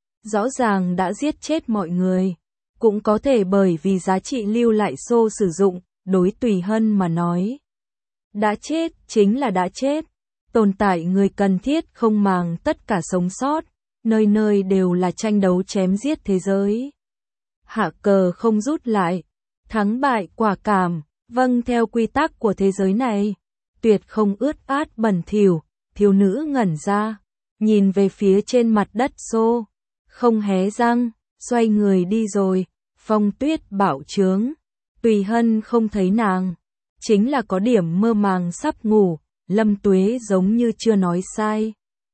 Rõ ràng đã giết chết mọi người. Cũng có thể bởi vì giá trị lưu lại xô sử dụng, đối Tùy Hân mà nói. Đã chết, chính là đã chết. Tồn tại người cần thiết không màng tất cả sống sót, nơi nơi đều là tranh đấu chém giết thế giới. Hạ cờ không rút lại, thắng bại quả cảm, vâng theo quy tắc của thế giới này. Tuyệt không ướt át bẩn thỉu, thiếu nữ ngẩn ra, nhìn về phía trên mặt đất xô, không hé răng. Xoay người đi rồi, Phong Tuyết bảo chướng, Tùy Hân không thấy nàng, chính là có điểm mơ màng sắp ngủ, Lâm Tuế giống như chưa nói sai.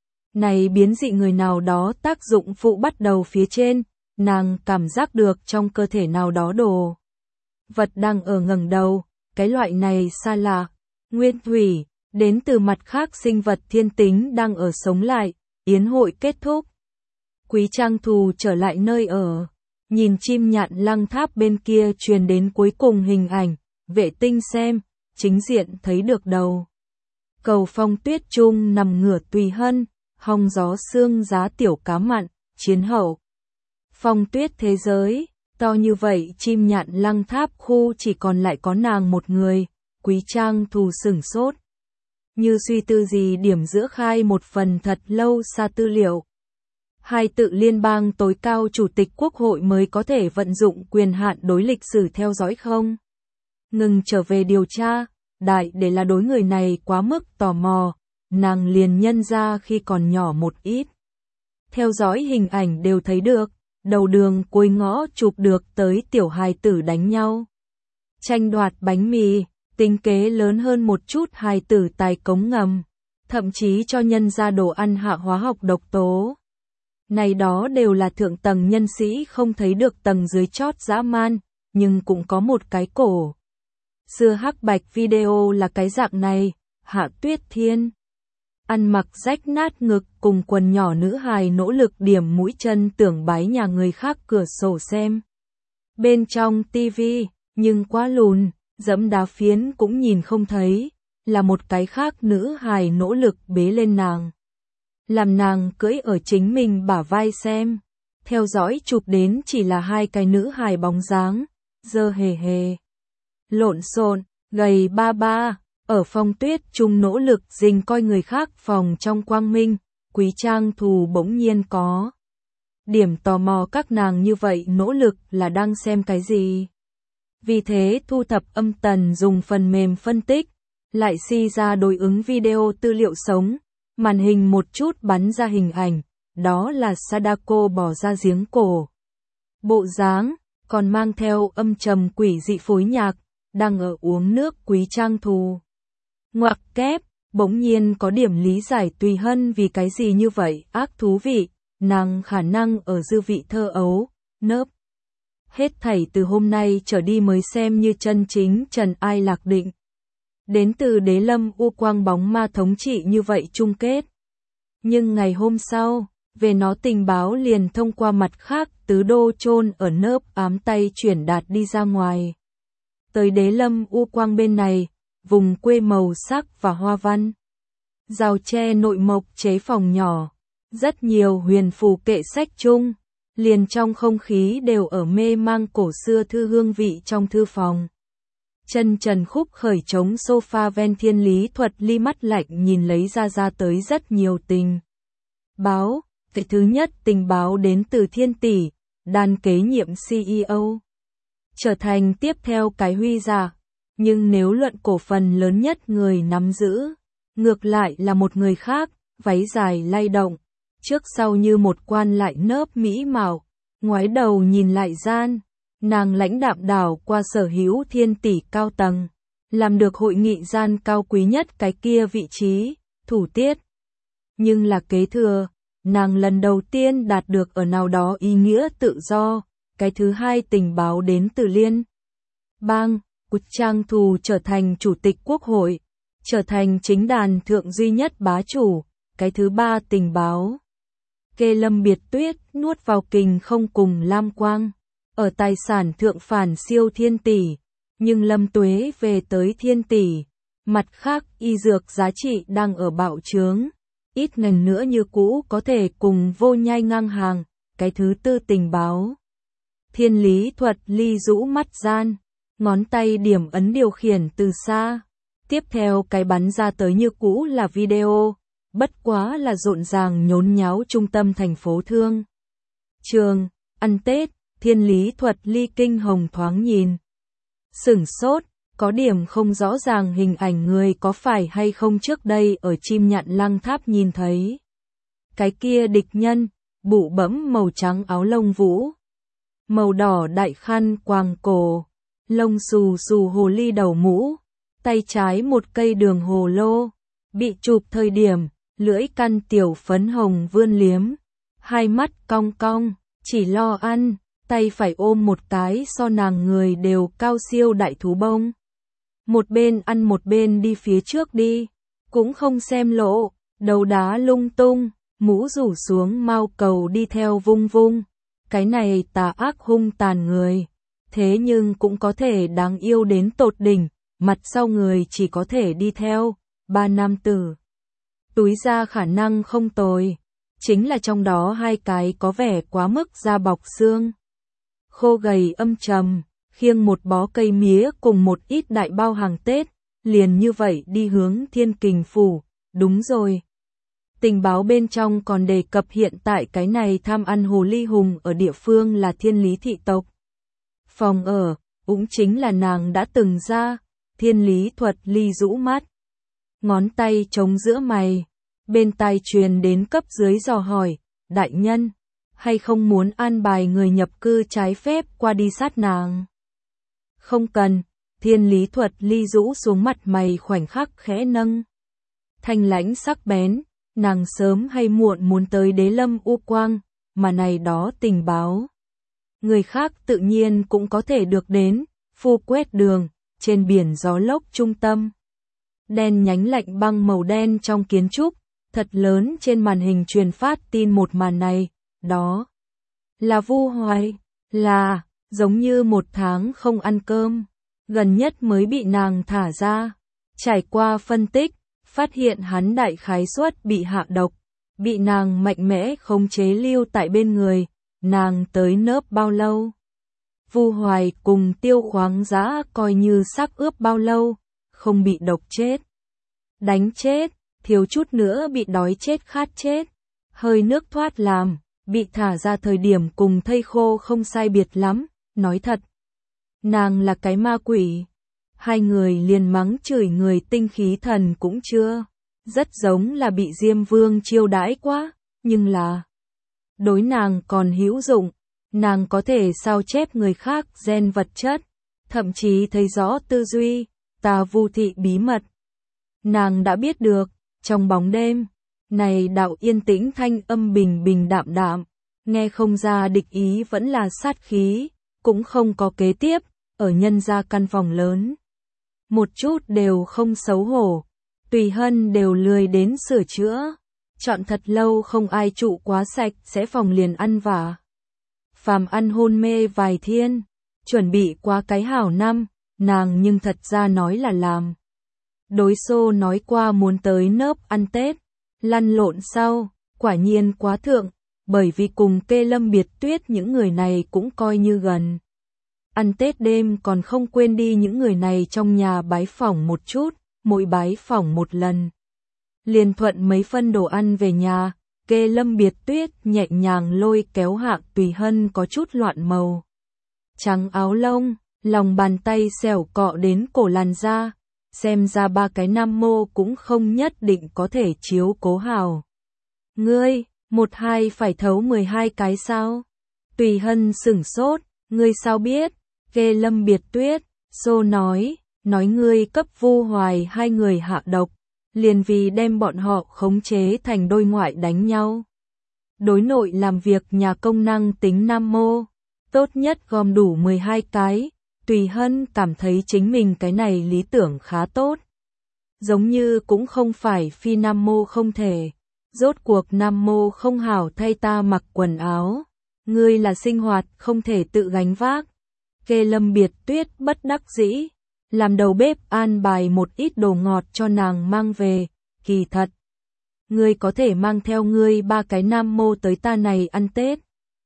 Này biến dị người nào đó tác dụng phụ bắt đầu phía trên, nàng cảm giác được trong cơ thể nào đó đồ vật đang ở ngẩng đầu, cái loại này xa lạ, nguyên thủy, đến từ mặt khác sinh vật thiên tính đang ở sống lại, yến hội kết thúc. Quý Trang Thù trở lại nơi ở, nhìn chim nhạn lăng tháp bên kia truyền đến cuối cùng hình ảnh, vệ tinh xem, chính diện thấy được đầu. Cầu Phong Tuyết trung nằm ngửa Tùy Hân, hong gió sương giá tiểu cá mặn, chiến hậu. Phong Tuyết thế giới, to như vậy chim nhạn lăng tháp khu chỉ còn lại có nàng một người, Quý Trang Thù sửng sốt. Như suy tư gì điểm giữa khai một phần thật lâu xa tư liệu. Hai tự liên bang tối cao chủ tịch quốc hội mới có thể vận dụng quyền hạn đối lịch sử theo dõi không? Ngừng trở về điều tra, đại để là đối người này quá mức tò mò, nàng liền nhân ra khi còn nhỏ một ít. Theo dõi hình ảnh đều thấy được, đầu đường cuối ngõ chụp được tới tiểu hài tử đánh nhau. Tranh đoạt bánh mì, tính kế lớn hơn một chút hài tử tài cống ngầm, thậm chí cho nhân ra đồ ăn hạ hóa học độc tố. Này đó đều là thượng tầng nhân sĩ không thấy được tầng dưới chót dã man, nhưng cũng có một cái cổ. Xưa hắc bạch video là cái dạng này, Hạ Tuyết Thiên. Ăn mặc rách nát ngực cùng quần nhỏ nữ hài nỗ lực điểm mũi chân tưởng bái nhà người khác cửa sổ xem. Bên trong tivi, nhưng quá lùn, dẫm đá phiến cũng nhìn không thấy, là một cái khác nữ hài nỗ lực bế lên nàng. Làm nàng cưỡi ở chính mình bả vai xem. Theo dõi chụp đến chỉ là hai cái nữ hài bóng dáng, dơ hề hề. Lộn xộn, gầy ba ba, ở phong tuyết chung nỗ lực rình coi người khác phòng trong quang minh, Quý Trang Thù bỗng nhiên có. Điểm tò mò các nàng như vậy nỗ lực là đang xem cái gì. Vì thế thu thập âm tần dùng phần mềm phân tích, lại ra đối ứng video tư liệu sống, màn hình một chút bắn ra hình ảnh, đó là Sadako bỏ ra giếng cổ. Bộ dáng, còn mang theo âm trầm quỷ dị phối nhạc, đang ở uống nước Quý Trang Thù. Ngoặc kép, bỗng nhiên có điểm lý giải Tùy Hân vì cái gì như vậy, ác thú vị, nàng khả năng ở dư vị thơ ấu, nớp. Hết thảy từ hôm nay trở đi mới xem như chân chính Trần Ai Lạc Định. Đến từ Đế Lâm U Quang bóng ma thống trị như vậy chung kết. Nhưng ngày hôm sau, về nó tình báo liền thông qua mặt khác tứ đô chôn ở nớp ám tay chuyển đạt đi ra ngoài. Tới Đế Lâm U Quang bên này, vùng quê màu sắc và hoa văn. Rào tre nội mộc chế phòng nhỏ, rất nhiều huyền phù kệ sách chung, liền trong không khí đều ở mê mang cổ xưa thư hương vị trong thư phòng. Chân trần khúc khởi trống sofa ven Thiên Lý Thuật ly mắt lạnh nhìn lấy ra tới rất nhiều tình báo. Cái thứ nhất tình báo đến từ Thiên Tỷ, đan kế nhiệm CEO. Trở thành tiếp theo cái Huy giả, nhưng nếu luận cổ phần lớn nhất người nắm giữ, ngược lại là một người khác, váy dài lay động, trước sau như một quan lại nớp mỹ mạo, ngoái đầu nhìn lại gian. Nàng lãnh đạm đảo qua sở hữu Thiên Tỷ cao tầng, làm được hội nghị gian cao quý nhất cái kia vị trí, thủ tiết. Nhưng là kế thừa, nàng lần đầu tiên đạt được ở nào đó ý nghĩa tự do, cái thứ hai tình báo đến từ liên bang, Quý Trang Thù trở thành chủ tịch quốc hội, trở thành chính đàn thượng duy nhất bá chủ, cái thứ ba tình báo. Kê Lâm Biệt Tuyết nuốt vào kình không cùng Lam Quang. Ở tài sản thượng phản siêu Thiên Tỷ, nhưng Lâm Tuế về tới Thiên Tỷ, mặt khác y dược giá trị đang ở bạo trướng, ít lần nữa như cũ có thể cùng Vô Nhai ngang hàng, cái thứ tư tình báo. Thiên Lý Thuật ly rũ mắt gian, ngón tay điểm ấn điều khiển từ xa, tiếp theo cái bắn ra tới như cũ là video, bất quá là rộn ràng nhốn nháo trung tâm thành phố Thương Trường, ăn Tết. Thiên Lý Thuật ly kinh hồng thoáng nhìn. Sửng sốt, có điểm không rõ ràng hình ảnh người có phải hay không trước đây ở Chim Nhạn Lăng Tháp nhìn thấy. Cái kia địch nhân, bụ bẫm màu trắng áo lông vũ. Màu đỏ đại khăn quàng cổ, lông xù xù hồ ly đầu mũ, tay trái một cây đường hồ lô. Bị chụp thời điểm, lưỡi căn tiểu phấn hồng vươn liếm, hai mắt cong cong, chỉ lo ăn. Tay phải ôm một cái so nàng người đều cao siêu đại thú bông. Một bên ăn một bên đi phía trước đi, cũng không xem lộ, đầu đá lung tung, mũ rủ xuống mau cầu đi theo vung vung. Cái này tà ác hung tàn người, thế nhưng cũng có thể đáng yêu đến tột đỉnh, mặt sau người chỉ có thể đi theo, ba nam tử. Túi ra khả năng không tồi, chính là trong đó hai cái có vẻ quá mức da bọc xương. Khô gầy âm trầm, khiêng một bó cây mía cùng một ít đại bao hàng Tết, liền như vậy đi hướng Thiên Kình Phủ, đúng rồi. Tình báo bên trong còn đề cập hiện tại cái này tham ăn hồ ly hùng ở địa phương là Thiên Lý thị tộc. Phòng ở, cũng chính là nàng đã từng ra, Thiên Lý Thuật Ly rũ mắt. Ngón tay chống giữa mày, bên tai truyền đến cấp dưới dò hỏi, đại nhân, hay không muốn an bài người nhập cư trái phép qua đi sát nàng? Không cần, Thiên Lý Thuật Ly rũ xuống mặt mày khoảnh khắc khẽ nâng. Thanh lãnh sắc bén, nàng sớm hay muộn muốn tới Đế Lâm U Quang, mà này đó tình báo. Người khác tự nhiên cũng có thể được đến, Phu Quét Đường, trên biển gió lốc trung tâm. Đen nhánh lạnh băng màu đen trong kiến trúc, thật lớn trên màn hình truyền phát tin một màn này, đó là Vu Hoài, là, giống như 1 tháng không ăn cơm, gần nhất mới bị nàng thả ra. Trải qua phân tích, phát hiện hắn đại khái suất bị hạ độc, bị nàng mạnh mẽ khống chế lưu tại bên người, nàng tới nớp bao lâu. Vu Hoài cùng Tiêu Khoáng Dã coi như xác ướp bao lâu, không bị độc chết, đánh chết, thiếu chút nữa bị đói chết khát chết, hơi nước thoát làm, bị thả ra thời điểm cùng thây khô không sai biệt lắm, nói thật. Nàng là cái ma quỷ. Hai người liền mắng chửi người tinh khí thần cũng chưa, rất giống là bị Diêm Vương chiêu đãi quá, nhưng là đối nàng còn hữu dụng, nàng có thể sao chép người khác gen vật chất, thậm chí thấy rõ tư duy, tà Vu thị bí mật. Nàng đã biết được, trong bóng đêm, này đạo yên tĩnh thanh âm bình bình đạm đạm, nghe không ra địch ý vẫn là sát khí, cũng không có kế tiếp, ở nhân gia căn phòng lớn. Một chút đều không xấu hổ, Tùy Hân đều lười đến sửa chữa, chọn thật lâu không ai trụ quá sạch sẽ phòng liền ăn vả. Phàm ăn hôn mê vài thiên, chuẩn bị qua cái hảo năm, nàng nhưng thật ra nói là làm. Đối xô nói qua muốn tới nớp ăn Tết, lăn lộn sau, quả nhiên quá thượng, bởi vì cùng Kê Lâm Biệt Tuyết những người này cũng coi như gần. Ăn Tết đêm còn không quên đi những người này trong nhà bái phỏng một chút, mỗi bái phỏng một lần. Liền thuận mấy phân đồ ăn về nhà, Kê Lâm Biệt Tuyết nhẹ nhàng lôi kéo Hạng Tùy Hân có chút loạn màu. Trắng áo lông, lòng bàn tay xẻo cọ đến cổ làn da, xem ra 3 cái nam mô cũng không nhất định có thể chiếu cố hảo. Ngươi, 1-2 phải thấu 12 cái sao? Tùy Hân sửng sốt, ngươi sao biết? Kê Lâm Biệt Tuyết, xô nói ngươi cấp Vu Hoài 2 người hạ độc, liền vì đem bọn họ khống chế thành đôi ngoại đánh nhau. Đối nội làm việc nhà công năng tính nam mô, tốt nhất gom đủ 12 cái, Tùy Hân cảm thấy chính mình cái này lý tưởng khá tốt. Giống như cũng không phải phi nam mô không thể, rốt cuộc nam mô không hảo thay ta mặc quần áo, ngươi là sinh hoạt không thể tự gánh vác. Kê Lâm Biệt Tuyết bất đắc dĩ, làm đầu bếp an bài một ít đồ ngọt cho nàng mang về, kỳ thật. Ngươi có thể mang theo ngươi 3 cái nam mô tới ta này ăn Tết.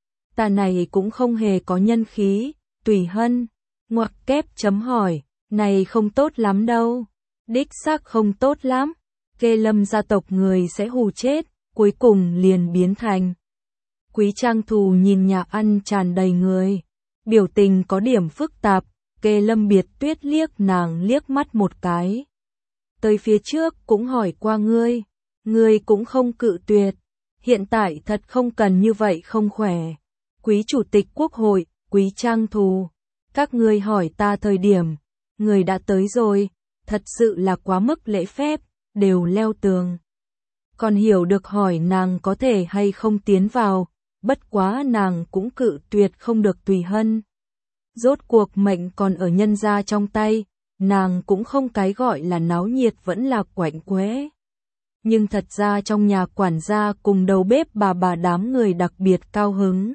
Ta này cũng không hề có nhân khí, Tùy Hân, ngoặc kép chấm hỏi, này không tốt lắm đâu. Đích xác không tốt lắm, Kê Lâm gia tộc người sẽ hù chết, cuối cùng liền biến thành. Quý Trang Thù nhìn nhà ăn tràn đầy người, biểu tình có điểm phức tạp, Kê Lâm Biệt Tuyết liếc nàng liếc mắt một cái. Tới phía trước cũng hỏi qua ngươi cũng không cự tuyệt, hiện tại thật không cần như vậy không khỏe. Quý Chủ tịch Quốc hội, Quý Trang Thù, các ngươi hỏi ta thời điểm, người đã tới rồi, thật sự là quá mức lễ phép, đều leo tường. Còn hiểu được hỏi nàng có thể hay không tiến vào, bất quá nàng cũng cự tuyệt không được Tùy Hân. Rốt cuộc mệnh còn ở nhân gia trong tay, nàng cũng không cái gọi là náo nhiệt vẫn là quạnh quẽ. Nhưng thật ra trong nhà quản gia cùng đầu bếp bà đám người đặc biệt cao hứng.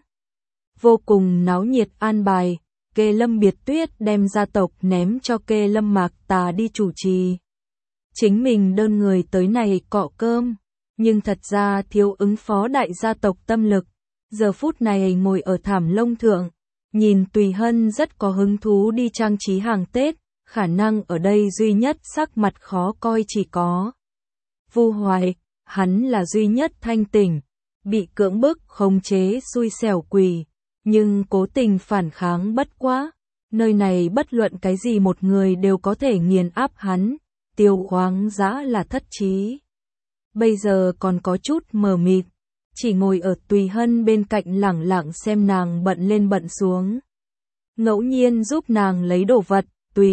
Vô cùng náo nhiệt an bài, Kê Lâm Biệt Tuyết đem gia tộc ném cho Kê Lâm Mạc Tà đi chủ trì. Chính mình đơn người tới này cọ cơm, nhưng thật ra thiếu ứng phó đại gia tộc tâm lực. Giờ phút này ngồi ở thảm lông thượng, nhìn Tùy Hân rất có hứng thú đi trang trí hàng Tết, khả năng ở đây duy nhất sắc mặt khó coi chỉ có Vu Hoài, hắn là duy nhất thanh tỉnh, bị cưỡng bức khống chế xui xẻo quỷ, nhưng cố tình phản kháng bất quá, nơi này bất luận cái gì một người đều có thể nghiền áp hắn, Tiêu Khoáng Dã là thất trí. Bây giờ còn có chút mờ mịt, chỉ ngồi ở Tùy Hân bên cạnh lẳng lặng xem nàng bận lên bận xuống. Ngẫu nhiên giúp nàng lấy đồ vật,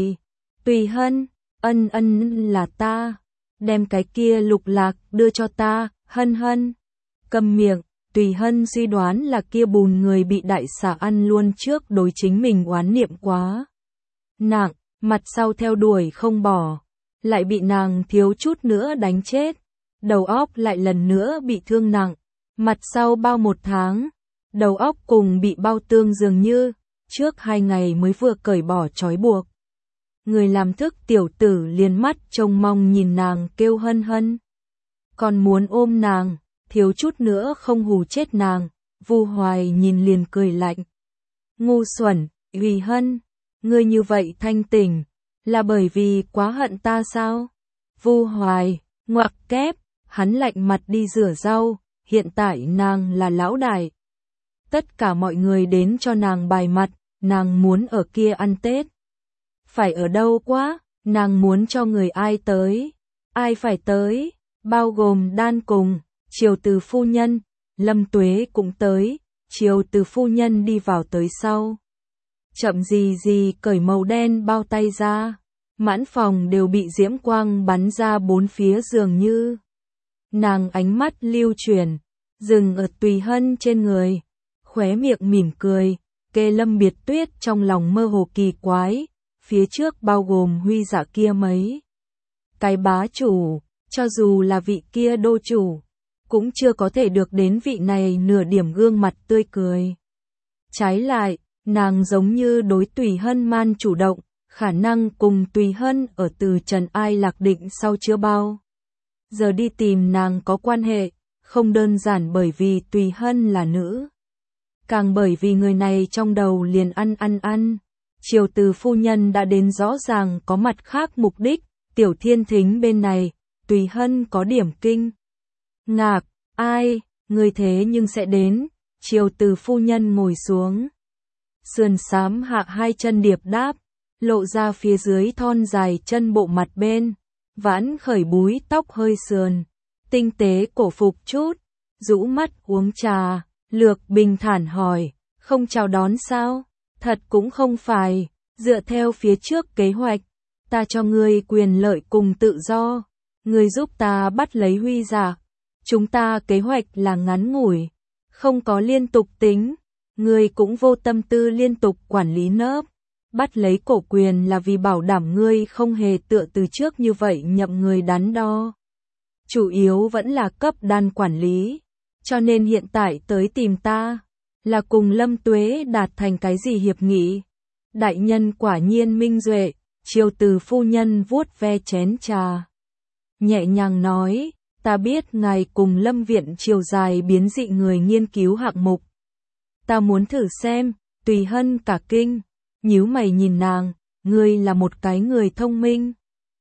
Tùy Hân, ân là ta, đem cái kia lục lạc đưa cho ta, Hân. Cầm miệng, Tùy Hân suy đoán là kia bùn người bị đại xà ăn luôn trước đối chính mình oán niệm quá nặng, mặt sau theo đuổi không bỏ, lại bị nàng thiếu chút nữa đánh chết, đầu óc lại lần nữa bị thương nặng, mặt sau bao 1 tháng, đầu óc cùng bị bao tương dường như, trước 2 ngày mới vừa cởi bỏ trói buộc. Người làm thức tiểu tử liền mắt trông mong nhìn nàng kêu Hân, còn muốn ôm nàng, thiếu chút nữa không hù chết nàng. Vu Hoài nhìn liền cười lạnh. Ngu xuẩn, Uy Hân, ngươi như vậy thanh tỉnh, là bởi vì quá hận ta sao? Vu Hoài, ngoặc kép, hắn lạnh mặt đi rửa rau, hiện tại nàng là lão đại. Tất cả mọi người đến cho nàng bài mặt, nàng muốn ở kia ăn Tết. Phải ở đâu quá, nàng muốn cho người ai tới, ai phải tới, bao gồm Đan cùng Triều Từ phu nhân, Lâm Tuế cũng tới, Triều Từ phu nhân đi vào tới sau. Chậm gì cởi màu đen bao tay ra, mãn phòng đều bị diễm quang bắn ra 4 phía dường như. Nàng ánh mắt lưu chuyển, dừng ở Tùy Hân trên người, khóe miệng mỉm cười, kê Lâm Biệt Tuyết trong lòng mơ hồ kỳ quái, phía trước bao gồm Huy Dạ kia mấy cái bá chủ, cho dù là vị kia đô chủ, cũng chưa có thể được đến vị này nửa điểm gương mặt tươi cười. Trái lại, nàng giống như đối Tùy Hân man chủ động, khả năng cùng Tùy Hân ở từ Trần Ai Lạc Định sau chưa bao giờ đi tìm nàng có quan hệ, không đơn giản bởi vì Tùy Hân là nữ, càng bởi vì người này trong đầu liền ăn. Triều Từ phu nhân đã đến rõ ràng có mặt khác mục đích, Tiểu Thiên Thính bên này, Tùy Hân có điểm kinh ngạc, ai, người thế nhưng sẽ đến. Triều Từ phu nhân ngồi xuống, sườn xám hạ 2 chân điệp đáp, lộ ra phía dưới thon dài chân bộ mặt bên, vãn khởi búi tóc hơi sườn, tinh tế cổ phục chút, rũ mắt uống trà, lược bình thản hỏi, không chào đón sao? Thật cũng không phải, dựa theo phía trước kế hoạch, ta cho ngươi quyền lợi cùng tự do, ngươi giúp ta bắt lấy Huy Dạ. Chúng ta kế hoạch là ngắn ngủi, không có liên tục tính, ngươi cũng vô tâm tư liên tục quản lý nớp. Bắt lấy cổ quyền là vì bảo đảm ngươi không hề tựa từ trước như vậy nhậm người đắn đo. Chủ yếu vẫn là cấp Đan quản lý, cho nên hiện tại tới tìm ta, là cùng Lâm Tuế đạt thành cái gì hiệp nghị. Đại nhân quả nhiên minh duệ, Triều Từ phu nhân vuốt ve chén trà, nhẹ nhàng nói, ta biết ngài cùng Lâm viện chiều dài biến dị người nghiên cứu hạng mục. Ta muốn thử xem. Tùy Hân cả kinh, nhíu mày nhìn nàng, ngươi là một cái người thông minh,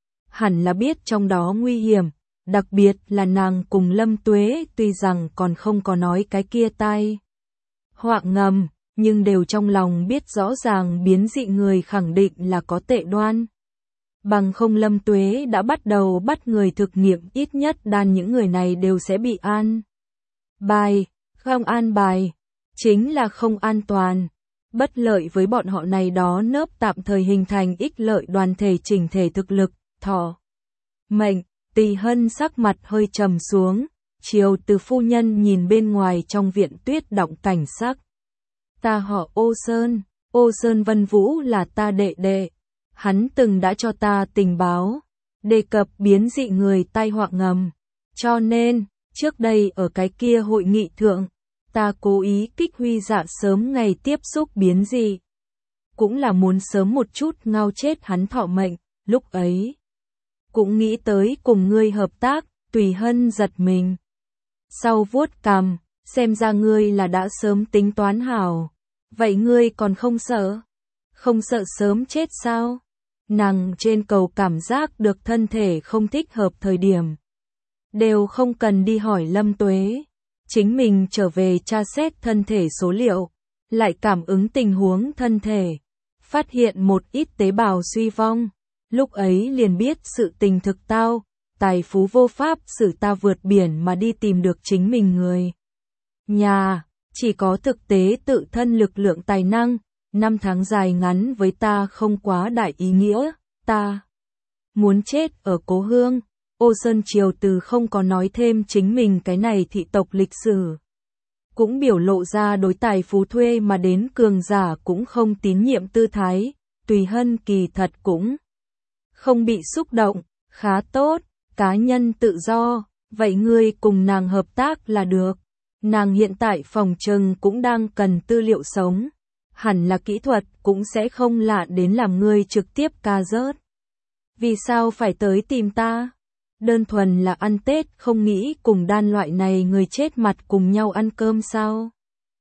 hẳn là biết trong đó nguy hiểm, đặc biệt là nàng cùng Lâm Tuế tuy rằng còn không có nói cái kia tai họa ngầm, nhưng đều trong lòng biết rõ ràng biến dị người khẳng định là có tệ đoan. Bằng không Lâm Tuế đã bắt đầu bắt người thực nghiệm, ít nhất Đan những người này đều sẽ bị an bài, không an bài, chính là không an toàn, bất lợi với bọn họ này đó nớp tạm thời hình thành ích lợi đoàn thể chỉnh thể thực lực, thọ mệnh. Tùy Hân sắc mặt hơi trầm xuống, Triều Từ phu nhân nhìn bên ngoài trong viện tuyết động cảnh sắc. Ta họ Ô Sơn Vân Vũ là ta đệ đệ, hắn từng đã cho ta tình báo, đề cập biến dị người tai họa ngầm, cho nên, trước đây ở cái kia hội nghị thượng, ta cố ý kích Huy Dạ sớm ngày tiếp xúc biến dị, cũng là muốn sớm một chút ngao chết hắn thọ mệnh, lúc ấy cũng nghĩ tới cùng ngươi hợp tác. Tùy Hân giật mình, sau vuốt cằm, xem ra ngươi là đã sớm tính toán hảo, vậy ngươi còn không sợ sớm chết sao? nàng trên cầu cảm giác được thân thể không thích hợp thời điểm. Đều không cần đi hỏi Lâm Tuế. Chính mình trở về tra xét thân thể số liệu, lại cảm ứng tình huống thân thể, phát hiện một ít tế bào suy vong. Lúc ấy liền biết sự tình thực tao, tài phú vô pháp xử ta vượt biển mà đi tìm được chính mình người nhà, chỉ có thực tế tự thân lực lượng tài năng, năm tháng dài ngắn với ta không quá đại ý nghĩa, ta muốn chết ở cố hương. Ô Sơn Triều Từ không có nói thêm chính mình cái này thị tộc lịch sử. Cũng biểu lộ ra đối tài phú thuê mà đến cường giả cũng không tín nhiệm tư thái, Tùy Hân kỳ thật cũng không bị xúc động, khá tốt, cá nhân tự do, vậy ngươi cùng nàng hợp tác là được. Nàng hiện tại phòng trừng cũng đang cần tư liệu sống, hẳn là kỹ thuật cũng sẽ không lạ đến làm ngươi trực tiếp ca rớt. Vì sao phải tới tìm ta? Đơn thuần là ăn Tết không nghĩ cùng đan loại này người chết mặt cùng nhau ăn cơm sao?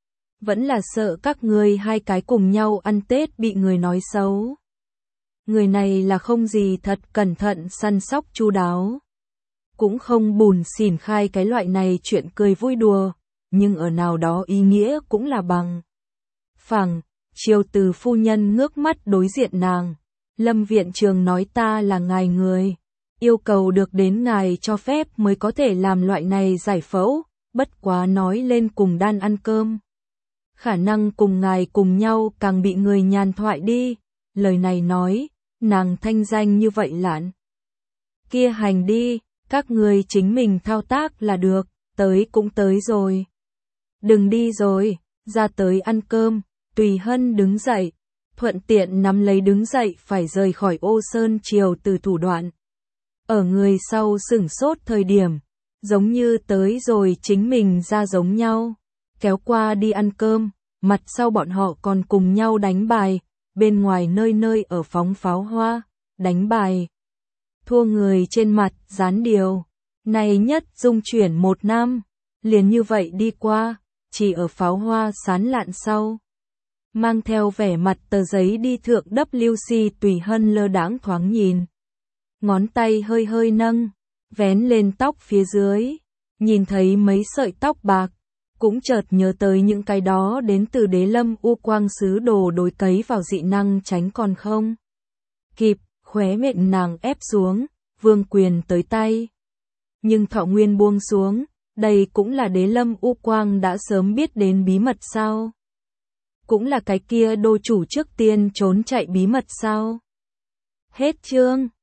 Vẫn là sợ các ngươi hai cái cùng nhau ăn Tết bị người nói xấu. Người này là không gì thật cẩn thận săn sóc chu đáo. Cũng không bùn xỉn khai cái loại này chuyện cười vui đùa, nhưng ở nào đó ý nghĩa cũng là bằng phẳng. Triều Từ phu nhân ngước mắt đối diện nàng. Lâm viện trường nói ta là ngài người. Yêu cầu được đến ngài cho phép mới có thể làm loại này giải phẫu, bất quá nói lên cùng đan ăn cơm. Khả năng cùng ngài cùng nhau càng bị người nhàn thoại đi. Lời này nói, nàng thanh danh như vậy lạn. Kia hành đi, các người chính mình thao tác là được, tới cũng tới rồi. Đừng đi rồi, ra tới ăn cơm. Tùy Hân đứng dậy, thuận tiện nắm lấy đứng dậy phải rời khỏi Ô Sơn Triều Từ thủ đoạn. Ở người sau sửng sốt thời điểm, giống như tới rồi chính mình ra giống nhau, kéo qua đi ăn cơm, mặt sau bọn họ còn cùng nhau đánh bài, bên ngoài nơi nơi ở phóng pháo hoa, đánh bài. Thua người trên mặt dán điều, này nhất dung chuyển 1 năm, liền như vậy đi qua, chỉ ở pháo hoa sán lạn sau. Mang theo vẻ mặt tờ giấy đi thượng WC Tùy Hân lơ đãng thoáng nhìn. Ngón tay hơi hơi nâng, vén lên tóc phía dưới, nhìn thấy mấy sợi tóc bạc, cũng chợt nhớ tới những cái đó đến từ Đế Lâm U Quang sứ đồ đối cấy vào dị năng tránh còn không kịp, khóe miệng nàng ép xuống, vương quyền tới tay. Nhưng Thọ Nguyên buông xuống, đây cũng là Đế Lâm U Quang đã sớm biết đến bí mật sao? Cũng là cái kia đô chủ trước tiên trốn chạy bí mật sao? Hết chương.